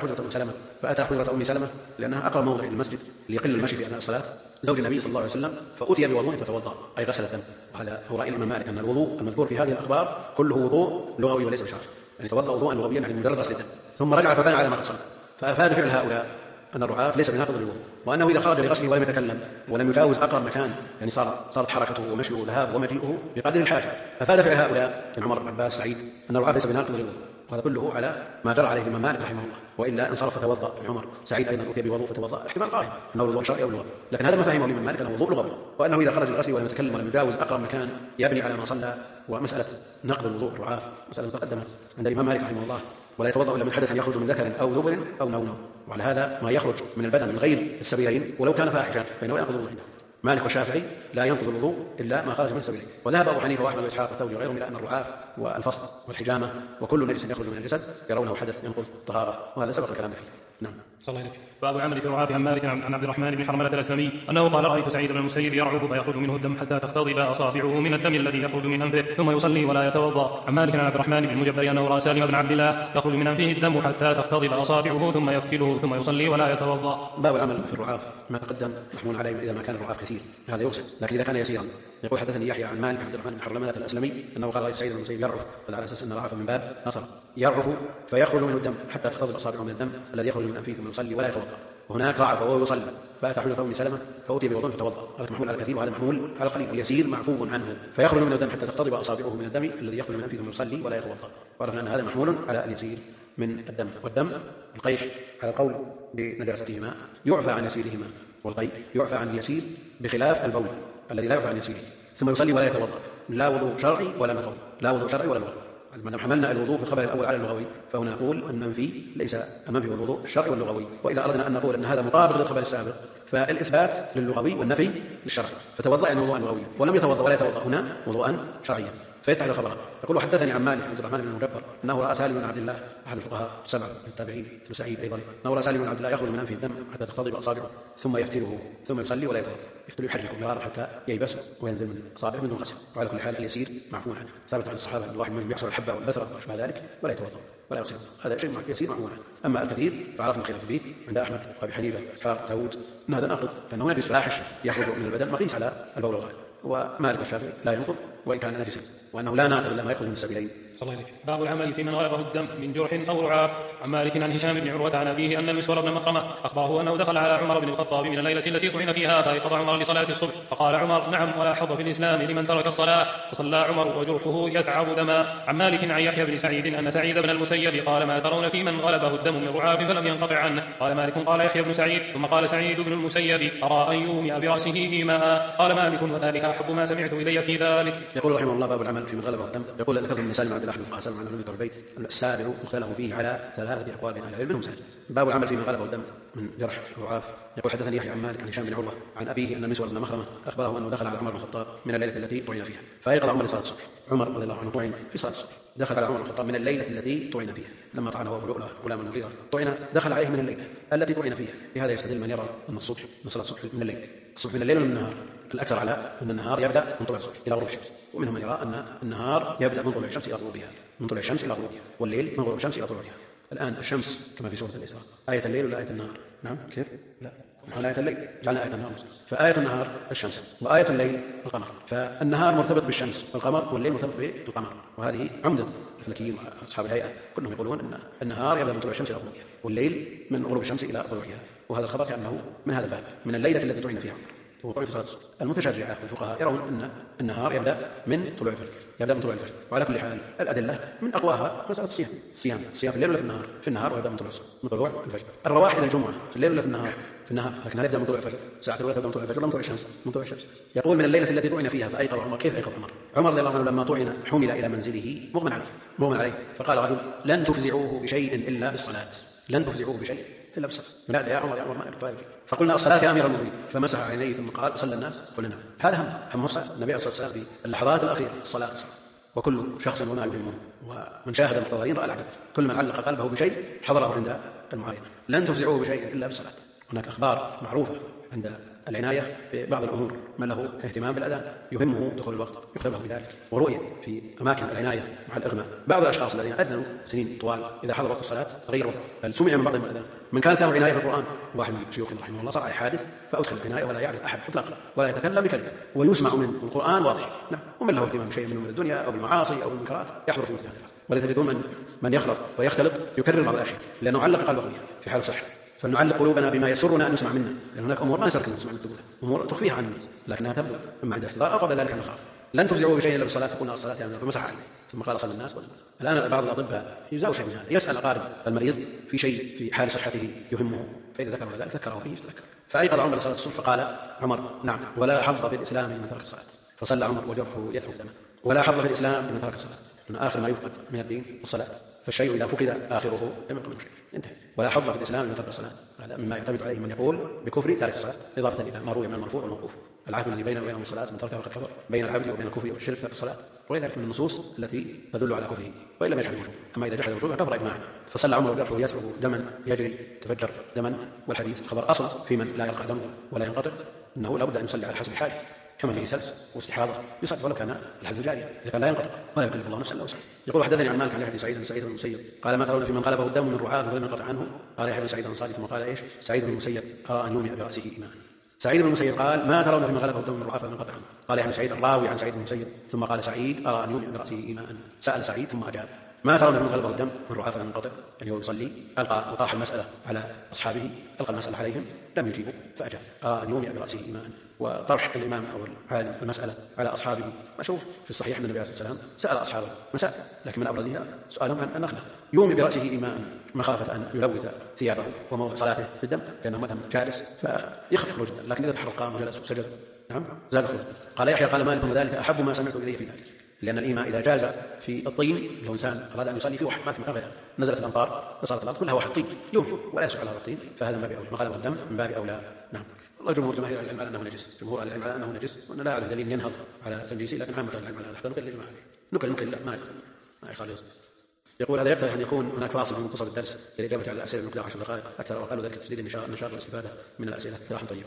حجرة أم سلمة لأنها أقرب موضع للمسجد ليقل المشي في أثناء الصلاة زوج النبي صلى الله عليه وسلم، فأتي بوضوء فتوضأ أي غسل الدم. وهذا هو رأي الإمام مالك أن الوضوء المذكور في هذه الأخبار كله وضوء لغوي وليس بشرعي، يعني توضأ وضوءا لغويا يعني مجرد غسل الدم ثم رجع فبنى على ما قد صلى. فأفاد فعل هؤلاء أن الرعاف ليس بناقض للوضوء، وأنه إذا خرج لغسله ولم يتكلم ولم يجاوز أقرب مكان، يعني صارت حركته ومشيه وذهابه ومجيئه بقدر الحاجة، أفاد فعل هؤلاء من عمر بن عباس سعيد أن الرعاف ليس بناقض للوضوء، وهذا كله على ما جرى عليه الإمام مالك رحمه الله. وإلا انصرف فتوضأ ابن عمر، سعيد أيضا أتي بوضوء فتوضأ، احتمال قائم أنه الوضوء شرعي أو لغوي، لكن هذا ما فهمه الإمام مالك أنه وضوء لغوي، وأنه إذا خرج لغسله ولم يتكلم ولم يجاوز أقرب مكان يبني على ما صلى. ومسألة نقض الوضوء الرعاف مسألة تقدمت عند الإمام مالك رحمه الله، ولا يتوضأ إلا من حدث يخرج من ذكر أو ذبر أو نوم، وعلى هذا ما يخرج من البدن من غير السبيلين ولو كان فاحشا فإنه ينقض الوضوء. مالك والشافعي لا ينقض الوضوء إلا ما خرج من السبيلين. وذهب أبو حنيفة وأحمد وإسحاق والثوري وغيرهم إلى أن الرعاف والفصل والحجامة وكل نجس يخرج من الجسد يرونه حدث ينقض الطهارة، وهذا سبق الكلام فيه. نعم. صلى الله عليه. باب العمل في الرعاف. عن مالك عن عبد الرحمن بن حرملة الأسلمي أنه قال رأيت سعيد بن المسيب يرعف فيخرج منه الدم حتى تختضب أصابعه من الدم الذي يخرج من أنفه ثم يصلي ولا يتوضأ. عن مالك عن عبد الرحمن بن المجبر أنه رأى سالم بن عبد الله يخرج من أنفه الدم حتى تختضب أصابعه ثم يفتله ثم يصلي ولا يتوضأ. باب العمل في الرعاف ما تقدم محمول عليه إذا ما كان الرعاف كثير هذا يغسل، لكن إذا كان يسيرا. يقول حدثني يحيى عن مالك عبد الرحمن بن حرملة الأسلمي أنه قال رأيت سعيد بن المسيب يرعف، على أساس أن الرعف من باب نصر، يرعف فيخرج منه الدم حتى تختضب أصابعه من الدم الذي يخرج من أنفه ثم يصلي ولا يتوضأ. وهناك رعف وهو يصلي فأتى حجرة أم سلمة فأتي بوضوء فتوضأ، هذا محمول على الكثير وهذا محمول على القليل. اليسير معفو عنه فيخرج من الدم حتى تختضب أصابعه من الدم الذي يخرج من أنفه ثم يصلي ولا يتوضأ. وعرفنا أن هذا محمول على اليسير من الدم، والدم القيح على القول بنجاستهما يعفى عن يسيرهما، والقيح يعفى عن اليسير بخلاف البول الذي لا يعفى عن يسيره. ثم يصلي ولا يتوضأ، لا وضوء شرعي ولا لغوي، لا وضوء شرعي ولا لغوي. ما دام حملنا الوضوء في الخبر الأول على اللغوي فهنا نقول أن المنفي ليس المنفي والوضوء الشرعي واللغوي. وإذا أردنا أن نقول أن هذا مطابق للخبر السابق فالإثبات للغوي والنفي للشرعي، فتوضأ وضوءا لغويا ولم يتوضأ ولا يتوضأ هنا وضوءا شرعيا. فيتبع الخبر. يقول حدثني عن مالك عبد الرحمن بن المجبر أنه رأى سالم بن عبد الله أحد الفقهاء السبعة من التابعين مثل سعيد أيضا، أنه رأى سالم بن عبد الله يخرج من أنفه الدم حتى تختضب أصابعه ثم يفتله ثم يصلي ولا يتوضأ، يفتل يحرك مرارا حتى ييبس وينزل من أصابعه من دون غسل. وعلى كل حال اليسير معفو عنه، ثابت عن الصحابة أن الواحد منهم يحصل الحبة والبثرة وما ذلك ولا يتوضأ ولا يغسل، هذا شيء يسير معفو عنه. أما الكثير فعرفنا الخلاف فيه عند أحمد وأبي حنيفة وإسحاق داود أن هذا ناقض، لأنه نجس فاحش يخرج من البدن مقيس على البول والغائط. ومالك الشافعي لا ينقض وإن كان نجسا، وأنه لا ناقض إلا ما يخرج من السبيلين. باب العمل في من غلبه الدم من جرح أو رعاف. عن مالك عن هشام بن عروة عن أبيه أن المسور بن مخرمة أخبره أنه دخل على عمر بن الخطاب من الليلة التي طعن فيها فأيقظ عمر لصلاة الصبح، فقال عمر: نعم، ولا حظ في الإسلام لمن ترك الصلاة. فصلى عمر وجرحه يثعب دما. عن مالك عن يحيى بن سعيد أن سعيد بن المسيب قال: ما ترون في من غلبه الدم من رعاف فلم ينقطع عنه؟ قال مالك: قال يحيى بن سعيد ثم قال سعيد بن المسيب: أرى أن يومئ برأسه إيماء. قال مالك: وذلك أحب ما سمعت إلي في ذلك. يقول رحمه الله: باب العمل في من غلبه الدم. يقول ذكر ابن سالم عبد الله بن القاسم عن ابن البيت السابع مختلف فيه على 3 أقوال من أهل العلم منهم سهل. باب العمل في من غلبه الدم من جرح رعاف. يقول حدثني يحيى عن مالك عن هشام بن عروة عن أبيه أن المسور بن مخرمة أخبره أنه دخل على عمر بن الخطاب من الليلة التي طعن فيها فأيقظ عمر لصلاة الصبح. عمر رضي الله عنه طعن في صلاة الصبح، دخل على عمر بن الخطاب من الليلة التي طعن فيها، لما طعنه أبو لؤلؤة غلام المغيرة طعن دخل عليه من الليلة التي طعن فيها. بهذا يستدل من يرى أن الصبح من صلاة الصبح من الليل، الصبح من الليل ومن النهار. الأكثر على أن النهار يبدأ من طلوع الصبح إلى غروب الشمس، ومنهم من يرى أن النهار يبدأ من طلوع الشمس إلى غروبها، من طلوع الشمس إلى غروبها، والليل من غروب الشمس إلى طلوعها. الآن الشمس كما في سورة الإسراء آية الليل ولا آية النهار؟ نعم كيف؟ لا، نحن آية الليل جعلنا آية النهار، فآية النهار الشمس وآية الليل القمر، فالنهار مرتبط بالشمس والقمر والليل مرتبط بالقمر، وهذه عمدة الفلكيين وأصحاب الهيئة كلهم يقولون أن النهار يبدأ من طلوع الشمس إلى غروبها والليل من غروب الشمس إلى طلوعها، وهذا الخبر كأنه من هذا الباب من الليلة التي طعن فيها وطعن في صلاة الصبح. المتشرعة الفقهاء يرون أن النهار يبدأ من طلوع الفجر، وعلى كل حال الأدلة من أقواها مسألة الصيام في الليل ولا في النهار؟ في النهار ويبدأ من طلوع الفجر. الرواح إلى الجمعة في الليل ولا في النهار؟ في النهار، لكن هل يبدأ من طلوع الفجر؟ ساعة الأولى تبدأ من طلوع الفجر ولا من طلوع الشمس؟ من طلوع الشمس. يقول من الليلة التي طعن فيها فأيقظ عمر. كيف أيقظ عمر رضي الله عنه لما طعن حمل إلى منزله مغمى عليه، فقال رجل: لن تفزعوه بشيء إلا بالصلاة، لن تفزعوه بشيء إلا بالصلاة. لا يا عمر ما يقطعك. فقلنا: الصلاة يا أمير المؤمنين. فمسح عينيه ثم قال: صلى الناس؟ قلنا نعم. هذا هم الصلاة. النبي عليه الصلاة والسلام في اللحظات الأخيرة الصلاة، وكل شخص وما يهمه، ومن شاهد المحتضرين رأى العجب. كل من علق قلبه بشيء حضره عند المعاينة. لن تفزعوه بشيء إلا بالصلاة. هناك أخبار معروفة عند العناية ببعض الأمور، من له اهتمام بالأذان يهمه دخول الوقت يكتب له بذلك، ورؤية في أماكن العناية مع الإغماء. بعض الأشخاص الذين أذنوا سنين طوال إذا حضر وقت الصلاة غير وقت، بل سمع من بعضهم الأذان. من كانت له عناية بالقرآن، واحد من شيوخنا رحمه الله صار عليه حادث فأدخل العناية ولا يعرف أحد إطلاقا ولا يتكلم بكلمة ويسمع من القرآن واضح. نعم. ومن له اهتمام بشيء من الدنيا أو بالمعاصي أو بالمنكرات يحضر في مثل هذا. ولتجدون من يخلط ويختلط يكرر بعض الأشياء لأنه علق قلبه في حال صحة. فلنعلق قلوبنا بما يسرنا أن نسمع منا، لأن هناك أمور ما يسرك أن نسمع من الدولة، أمور تخفيها عن الناس لكنها تبدو إما عند احتضار أو قبل ذلك نخاف. لن تفزعوا بشيء إلا بالصلاة، فقلنا الصلاة يعني فمسح عليه ثم قال: صلى الناس. الآن بعض الأطباء يجزاوا شيء من هذا، يسأل أقارب المريض في شيء في حال صحته يهمه، فإذا ذكر ذلك ذكره فيه فتذكر. فأيقظ عمر لصلاة الصبح فقال عمر: نعم، ولا حظ في الإسلام لمن ترك الصلاة. فصلى عمر وجرحه يثرب دما. ولا حظ في الإسلام لمن ترك الصلاة، لأن آخر ما يفقد من الدين الصلاة، فالشيء إذا فقد آخره لم يبق منه شيء، انتهى. ولا حظ في الإسلام لمن ترك الصلاة، هذا مما يعتمد عليه من يقول بكفر تارك الصلاة، إضافة إلى ما روي من المرفوع والموقوف. العهد الذي بيننا وبين الصلاة من تركها فقد كفر، بين العبد وبين الكفر والشرك ترك الصلاة، وغير من النصوص التي تدل على كفره وإن لم يجحد الوجوب. أما إذا جحد الوجوب كفر إجماعا. فصلى عمر وجرحه يثرب دما يجري تفجر دما، والحديث خبر أصل في من لا يلقى دمه ولا ينقطع أنه لا بد أن يصلي على حسب حاله، كما به سلس واستحاضة يصلي ولو كان الحد جاريا إذا كان لا ينقطع ولا يكلف الله نفسا إلا وسعها. يقول حدثني عن مالك عن يحيى بن سعيد بن المسيب قال: ما ترون في من غلبه الدم من رعاف فلم ينقطع عنه؟ قال يحيى بن سعيد الأنصاري ثم قال: ايش؟ سعيد بن المسيب أرى أن يومئ برأسه إيمانا. سعيد بن المسيب قال: ما ترون في من غلبه الدم من رعاف فلم ينقطع عنه؟ قال يحيى بن سعيد الراوي عن سعيد بن المسيب ثم قال سعيد: أرى أن يومئ برأسه إيمانا. سأل سعيد ثم أجاب: ما ترون في من غلبه الدم من رعاف فلم ينقطع؟ يعني هو يصلي ألقى وطرح المسألة على أصحابه، ألقى المسألة عليهم لم يجيبوا فأجاب: أرى أن يومئ برأسه إيمانا. وطرح الإمام أو العالم المسألة على أصحابه مشهور في الصحيح أن النبي عليه الصلاة والسلام سأل أصحابه مسائل، لكن من أبرزها سؤالهم عن النخلة. يومئ برأسه إيماء مخافة أن يلوث ثيابه وموضع صلاته في الدم، لأنه مثلا جالس فيخف خروج الدم، لكن إذا تحرك قام وجلس وسجد نعم زاد خروج. قال يحيى: قال مالك: وذلك أحب ما سمعت إليه في ذلك، لأن الإيماء إذا جاز في الطين لو إنسان أراد أن يصلي في واحد ما في مكان غيره، نزلت الأمطار وصارت الأرض كلها واحد طين يوم ولا يسع على هذا الطين، فهذا من باب أولى. مغلبة الدم من باب أولى. نعم. والجمهور جماهير العلم على أنه نجس، جمهور العلم على أنه نجس، وأن لا أعرف دليل ينهض على تنجيسه، لكن عامة العلم على هذا حتى نقل الإجماع عليه. ممكن لا ما يخالف. يقول هذا يقتضي أن يكون هناك فاصل في منتصف الدرس للإجابة على الأسئلة بمقدار 10 دقائق أكثر أو أقل، ذلك تجديد النشاط والاستفادة من الأسئلة. اقتراح طيب.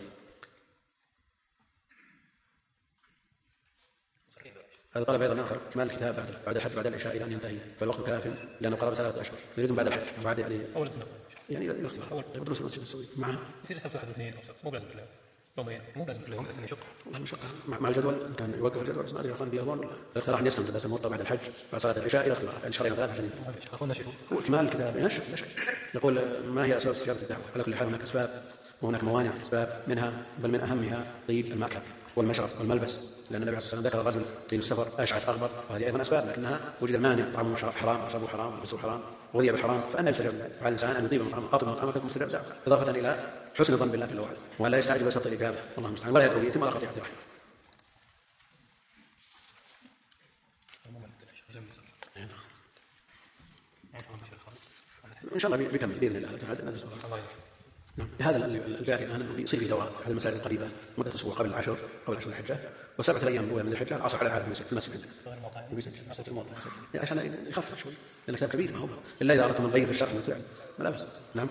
هذا طلب أيضا آخر كمال الكتاب بعد الحج بعد العشاء إلى أن ينتهي، فالوقت كاف لأنه قرب 3 أشهر، يريدون بعد الحج بعد يعني الاختبار يدرس معها يصير يسبت 1 و2 مو لازم كلهم يومين، مو لازم كلهم يشق والله مشقة مع الجدول. كان يوقف الجدول بس ما أدري كان بيضمن ولا الاقتراح أن يسلم درس الموطأ بعد الحج بعد صلاة العشاء إلى اختبار يعني شهرين 3 عشان هو كمال الكتاب نشر. يقول ما هي أسباب استجابة الدعوة؟ على كل حال هناك أسباب وهناك موانع أسباب، منها بل من أهمها طيب المأكل والمشرب والملبس، لأن النبي عليه الصلاة والسلام ذكر الرجل طيب السفر أشعث أغبر، وهذه أيضا أسباب، لكنها وجد المانع طعامه وشراب حرام وشربه حرام ولبسه حرام وغذي بالحرام، فأنا يستجاب ذلك؟ على الإنسان أن يطيب المطعم أطعم مطعمك مستجاب دعوة، إضافة إلى حسن الظن بالله جل وعلا، ولا يستعجل ويسبط الإجابة والله المستعان ولا يدعو ثم لا قطيعة رحمه. إن شاء الله بيكمل بإذن الله. هذا الجاري الآن بيصير في دورات على المساجد القريبة مدة أسبوع قبل 10 الحجة، و7 أيام الأولى من الحجة العصر على في المسجد عشان يخفف شوي، لأن كتاب كبير ما هو إلا إذا أردت من غير الشرح والفعل لا بأس. نعم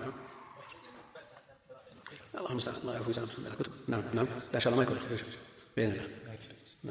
الله المستعان الله يعفو ويسلم. نعم لا إن شاء الله ما يكون خير بإذن الله. نعم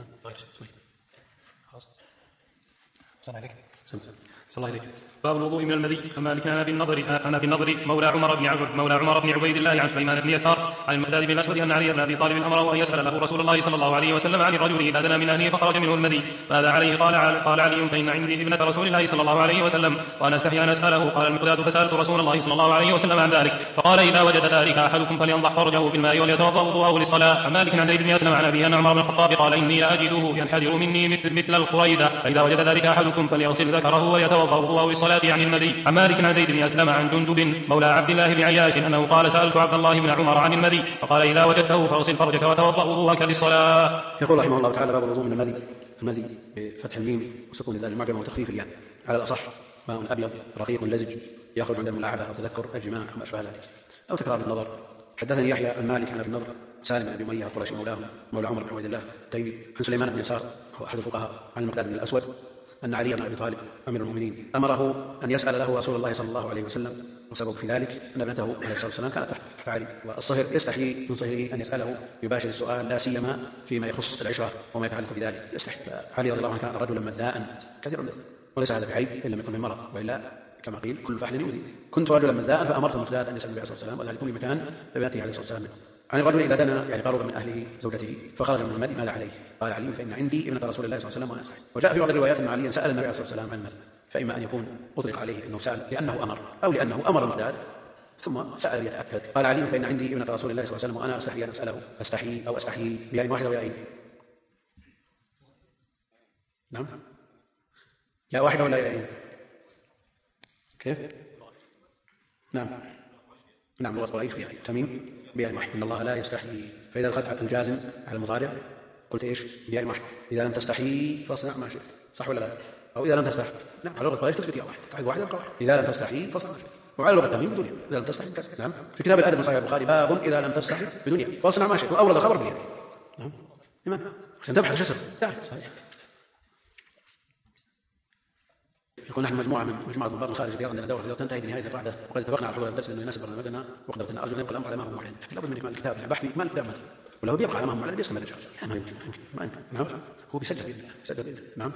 صلى الله عليك. باب الوضوء من المذي. مالك عن ابي النضر مولى عمر بن عبيد الله عن سليمان بن يسار عن المقداد بن الاسود ان علي بن ابي طالب امره ان يسال له رسول الله صلى الله عليه وسلم عن الرجل اذا دنا من اهله فخرج منه المذي ماذا عليه؟ قال علي فان عندي ابنه رسول الله صلى الله عليه وسلم وانا استحي ان اساله. قال المقداد فسالت رسول الله صلى الله عليه وسلم عن ذلك فقال اذا وجد ذلك احدكم فلينضح فرجه بالماء وليتوضا وضوءه للصلاه. عن مالك عن زيد بن اسلم عن ابي ان عمر بن الخطاب قال اني لاجده ينحدر مني مثل الخريزه فاذا وجد ذلك احدكم فليغسل ذكره وليتوضا وضوءه للصلاه عن المذي. عن مالك عن زيد بن أسلم عن جندب مولى عبد الله بن عياش أنه قال سألت عبد الله بن عمر عن المذي فقال إذا وجدته فاغسل فرجك وتوضأ وضوءك للصلاة. يقول رحمه الله تعالى باب الوضوء من المذي بفتح الميم وسكون ذال المعجم وتخفيف الياء على الأصح ماء أبيض رقيق لزج يخرج عند الملاعبة أو تذكر الجماع أو ما أشبه ذلك أو تكرار النظر. حدثني يحيى المالك عن ابي النضر سالم بن أمية القرشي مولى عمر بن عبيد الله التيمي عن سليمان بن يسار هو أحد الفقهاء عن المقداد بن الأسود أن علي بن أبي طالب أمير المؤمنين أمره أن يسأل له رسول الله صلى الله عليه وسلم، وسبب في ذلك أن ابنته عليه الصلاة والسلام كانت تحت علي، والصهر يستحيي من صهره أن يسأله يباشر السؤال لا سيما فيما يخص العشرة وما يتعلق بذلك يستحيي. علي رضي الله عنه كان رجلا مذاء كثيرا منه وليس هذا بعيب إن لم يكن من مرض، وإلا كما قيل كل فحل يؤذي. كنت رجلا مذاء فأمرت المقداد أن يسأل النبي عليه الصلاة والسلام وذلك كل مكان ابنته عليه الصلاة والسلام منه. عن الرجل إذا دنا يعني قرب من أهله زوجته فخرج من المذي ماذا عليه؟ قال علي فإن عندي ابنة رسول الله صلى الله عليه وسلم وأنا أستحي. وجاء في بعض الروايات أن عليا سأل النبي عليه الصلاة والسلام عن المذي، فإما أن يكون أطلق عليه أنه سأل لأنه أمر أو لأنه أمر المقداد ثم سأل ليتأكد. قال علي فإن عندي ابنة رسول الله صلى الله عليه وسلم وأنا أستحي أن أسأله أستحي أو أستحي بياء واحدة وياءين. نعم ياء واحدة ولا ياءين كيف؟ نعم لغة قريش فيها تميم بياء واحد إن الله لا يستحي. فإذا دخلت الجازم على المضارع قلت إيش؟ بياء واحد. إذا لم تستحي فاصنع ما شئت صح ولا لا؟ أو إذا لم تستحي نعم على لغة قريش تثبت ياء واحد تعرف واحد يبقى واحد. إذا لم تستحي فاصنع ما شئت. وعلى لغة تميم بدون إذا لم تستحي كسر. نعم في كتاب الأدب صحيح البخاري باب إذا لم تستحي بدون ياء فاصنع ما شئت وأورد الخبر بالياء. نعم إيمان عشان تبحث جسر صحيح. يكون نحن مجموعة من مجموعة ضباط الخارج الرياض عندنا دورة تنتهي بنهاية القعدة وقد اتفقنا على حضور الدرس لأنه يناسب برنامجنا وقدرتنا. أرجو أن يبقى الأمر على ما هو معلن، لكن لابد من إكمال الكتاب البحث في إكمال الكتاب مثلا، ولو بيبقى على ما هو معلن بيسكن الرجال ما يمكن نعم هو بيسجل بإذن الله نعم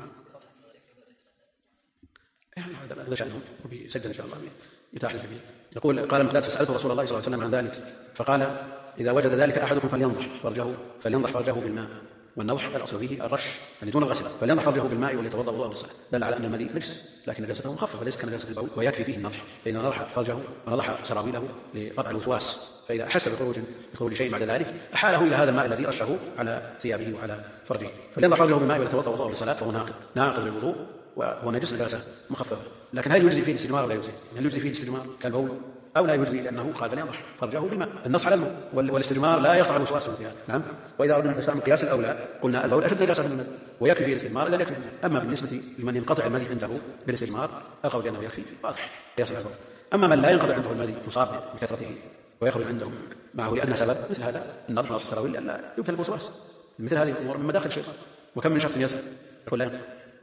هذا شأنهم وبيسجل إن شاء الله يتاح للجميع. يقول قال المقداد فسألت رسول الله صلى الله عليه وسلم عن ذلك فقال إذا وجد ذلك أحدكم فلينضح فرجه بالماء، والنضح الأصل فيه الرش يعني دون الغسل، فلينضح فرجه بالماء وليتوضأ وضوءه للصلاة. دل على أن المذي نجس لكن نجاسته مخففة وليس كنجاسة البول ويكفي فيه النضح، فإن نضح فرجه ونضح سراويله لقطع الوسواس، فإذا أحس بخروج شيء بعد ذلك أحاله إلى هذا الماء الذي رشه على ثيابه وعلى فرجه. فلينضح فرجه بالماء وليتوضأ وضوءه للصلاة فهو ناقض للوضوء وهو نجس نجاسة مخففة. لكن هل يجزي فيه الاستجمار ولا يجزي؟ هل يجزي فيه الاستجمار كالبول أو لا يجزي لأنه قال فلينضح فرجه بالماء النص على الماء والاستجمار لا يقع الوسواس في الانتهاء. نعم وإذا أردنا نستعمل قياس الأولى قلنا البول أشد نجاسة من المذي ويكفي فيه الاستجمار إذا يكفي. أما بالنسبة لمن ينقطع المذي عنده بالاستجمار القول بأنه يكفي واضح قياس الأول. أما من لا ينقطع عنده المذي مصاب بكثرته ويخرج عندهم معه لأدنى سبب مثل هذا النضح والسراويل لئلا يبتلى الوسواس مثل هذه الأمور من مداخل الشيطان. وكم من شخص يسأل يقول لا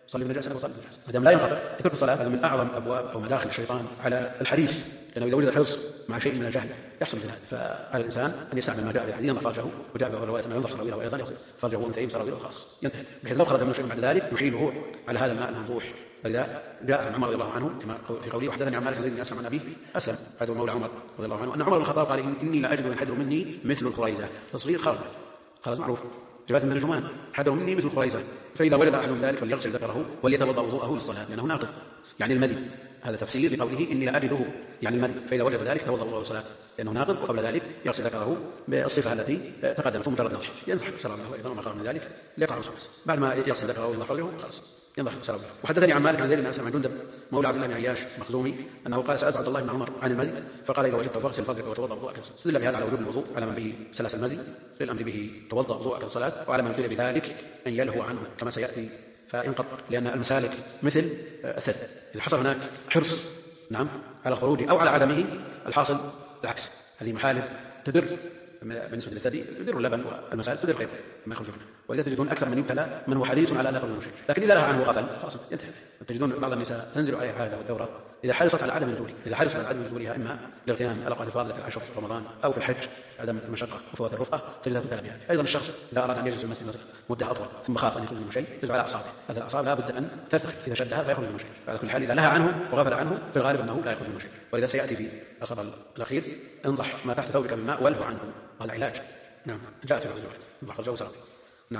صلي بنجاسة وصلي بنجاسة ما دام لا ينقطع. ترك الصلاة هذا من أعظم أبواب أو مداخل الشيطان على الحريص، لأنه إذا وجد الحرص مع شيء من الجهل يحصل مثل هذا. فعلى الإنسان أن يستعمل ما جاء في الحديث فرجه، وجاء في رواية ما ينضح سراويله وأيضا يغسل فرجه وأنثيه سراويله خاص ينتهي، بحيث لو خرج من شيء بعد ذلك يحيله على هذا الماء المنضوح. فإذا جاء عن عمر رضي الله عنه كما في قوله وحدثني عن مالك بن زيد بن أسلم عن أبيه أسلم عدو مولى عمر رضي الله عنه أن عمر بن الخطاب قال إني لا أجد ينحدر مني مثل الخريزة. تصغير خرز معروف جوات من الجمان، حدر مني مثل الخريزة، فإذا وجد أحد من ذلك فليغسل ذكره وليتوضأ وضوءه للصلاة لأنه ناقض يعني المذي. هذا تفسير لقوله إني لا أجده يعني المذي، فإذا وجد ذلك توضأ وضوءه للصلاة لأنه ناقض، وقبل ذلك يغسل ذكره بالصفة التي تقدمت مجرد نضح ينضح سراويله أيضا وما قرب من ذلك ليقع وسوس. بعد ما يغسل ذكره وينضح فرجه خلاص ينضح سراويله. وحدثني عن مالك عن زيد بن أسلم عن جندب مولى عبد الله بن عياش مخزومي أنه قال سألت عبد الله بن عمر عن المذي فقال إذا وجدته فاغسل فرجك وتوضأ وضوءك للصلاة. استدل بهذا على وجوب الوضوء على من به سلس المذي للأمر به توضأ وضوءك للصلاة، وعلى من ابتلي بذلك أن يلهو عنه كما سيأتي فينقض، لأن المسالك مثل الثلث إذا حصل هناك حرص نعم على خروجه أو على عدمه الحاصل العكس. هذه محالف تدر بالنسبة للثدي يدر اللبن والمسائل تدر غيره ما يخرج منه. وإذا تجدون أكثر من يبتلى من هو حريص على لا يخرج منه شيء، لكن إذا لها عنه غفل خلاص ينتهي. تجدون بعض النساء تنزل عليها الحالة والدورة إذا حرصت على عدم نزوله، إذا حرصت على عدم نزولها إما لاغتنام الأوقات الفاضلة في العشر في رمضان أو في الحج عدم المشقة وفوات الرفقة تجدها تبتلى بها. أيضا الشخص إذا أراد أن يجلس في المسجد مدة أطول ثم خاف أن يخرج منه شيء يجلس على أعصابه، هذا الأعصاب لا بد أن ترتخي إذا شدها فيخرج منه شيء. على كل حال إذا لها عنه وغفل عنه في الغالب أنه لا يخرج منه شيء. ولذا سيأتي في الخبر الأخير انضح ما تحت ثوبك بالماء وله عنه هذا علاج. نعم جاءت في بعض الروايات انضح فرجه وسرى. نعم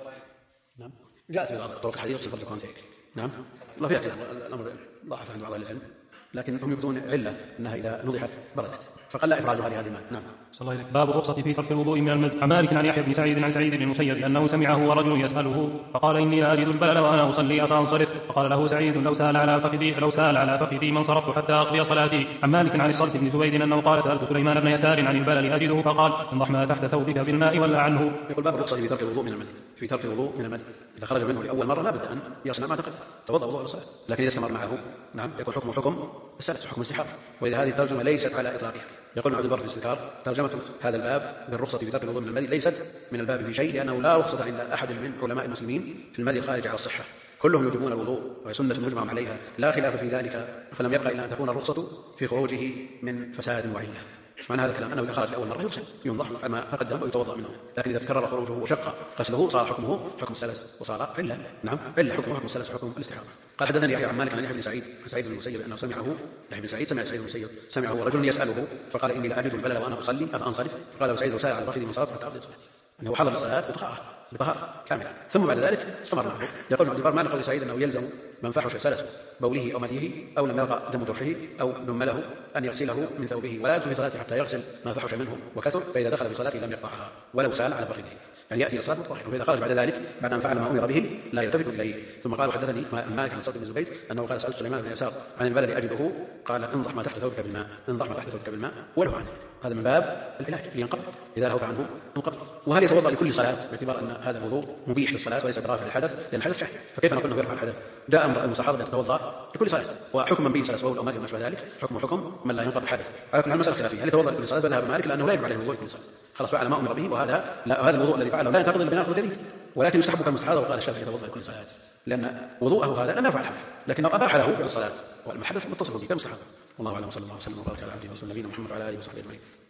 نعم جاءت في بعض طرق الحديث يغسل فرجه وانثيك. نعم الله فيها كلام الأمر ضعف عند بعض العلم، لكن هم يبدون علة أنها إذا نضحت بردت فقل لا إفراجها لهذه الماء. نعم. صلى الله عليه. باب الرخصة في ترك الوضوء من المذي. عن مالك عن يحيى بن سعيد عن سعيد بن المسيب أنه سمعه ورجل يسأله فقال إني لا أجد البلل وأنا أصلي أفأنصرف، فقال له سعيد لو سال على فخذي ما انصرفت حتى أقضي صلاتي. عن مالك عن الصلت بن زبيد أنه قال سألت سليمان بن يسار عن البلل أجده فقال انضح ما تحت ثوبك بالماء ولا عنه. يقول باب الرخصة في ترك الوضوء من المذي. في ترك الوضوء من المذي إذا خرج منه لأول مرة لا بد أن يصنع ما تقدم توضأ وضوء الصلاة، لكن إذا استمر معه نعم يكون حكم السلس حكم استحاضة. وإذا هذه الترجمة ليست على إطلاقها. يقول عبد البر في الاستذكار ترجمة هذا الباب بالرخصة في ترك الوضوء من المذي ليست من الباب في شيء، لأنه لا رخصة عند أحد من علماء المسلمين في المذي الخارج على الصحة، كلهم يجبون الوضوء وهي سنة مجمع عليها لا خلاف في ذلك، فلم يبقى إلا أن تكون الرخصة في خروجه من فساد وعلة. معنى هذا الكلام أنه إذا خرج لأول مرة يغسل ينضح ما تقدم ويتوضأ منه، لكن إذا تكرر خروجه وشق غسله صار حكمه حكم السلس وصار علة. نعم علة حكمه حكم السلس وحكم الاستحاضة. قال حدثني يحيى عن مالك عن يحيى بن سعيد بن المسيب أنه سمعه يحيى بن سعيد سمع سعيد بن المسيب سمعه رجل يسأله فقال إني لا أجد البلل وأنا أصلي أفأنصرف، قال سعيد وسال على الفخذ من صلاة حتى أقضي الصلاة، أنه حضر الصلاة بطهارة كاملة ثم بعد ذلك استمر معه. يقول عبد البر معنى قول سعيد أنه يلزم من فحش سلس بوله أو مذيه أو لم يلقى دم جرحه أو نمله أن يغسله من ثوبه ولا يدخل في صلاته حتى يغسل ما فحش منه وكثر، فإذا دخل في صلاته لم يقطعها ولو سال على فخذه، يعني يأتي الصلاة مطهرا، وإذا خرج بعد ذلك بعد أن فعل ما أمر به لا يلتفت إليه. ثم قال حدثني مالك عن صلت بن زبيد أنه قال سألت سليمان بن يسار عن البلد أجده قال انضح ما تحت ثوبك بالماء وله عنه. هذا من باب العلاج لينقض إذا لهوت عنه انقض. وهل يتوضأ لكل صلاة باعتبار أن هذا الوضوء مبيح للصلاة وليس برافع الحدث، لأن الحدث شح، فكيف نقول انه يرفع الحدث؟ جاء امر المستحاضة يتوضأ لكل صلاة، وحكم من به سلس بول أو مذي وما شابه ذلك حكم من لا ينقض الحدث. على كل المسألة خلافية، هل يتوضأ لكل صلاة؟ فذهب مالك لأنه لا يجب عليه الوضوء لكل صلاة، خلاص فعل ما أمر به، وهذا هذا الوضوء الذي فعله لا ينتقض إلا بناقض جديد، ولكن يستحب كالمستحاضة. وقال الشافعي يتوضأ لكل صلاة لأن وضوءه هذا لم يرفع الحدث، لكن لو أباح له في الصلاة والحدث متصف به كالمستحاضة. والله أعلم وصلى الله وسلم وبارك على عبده ورسوله نبينا محمد وعلى آله وصحبه أجمعين.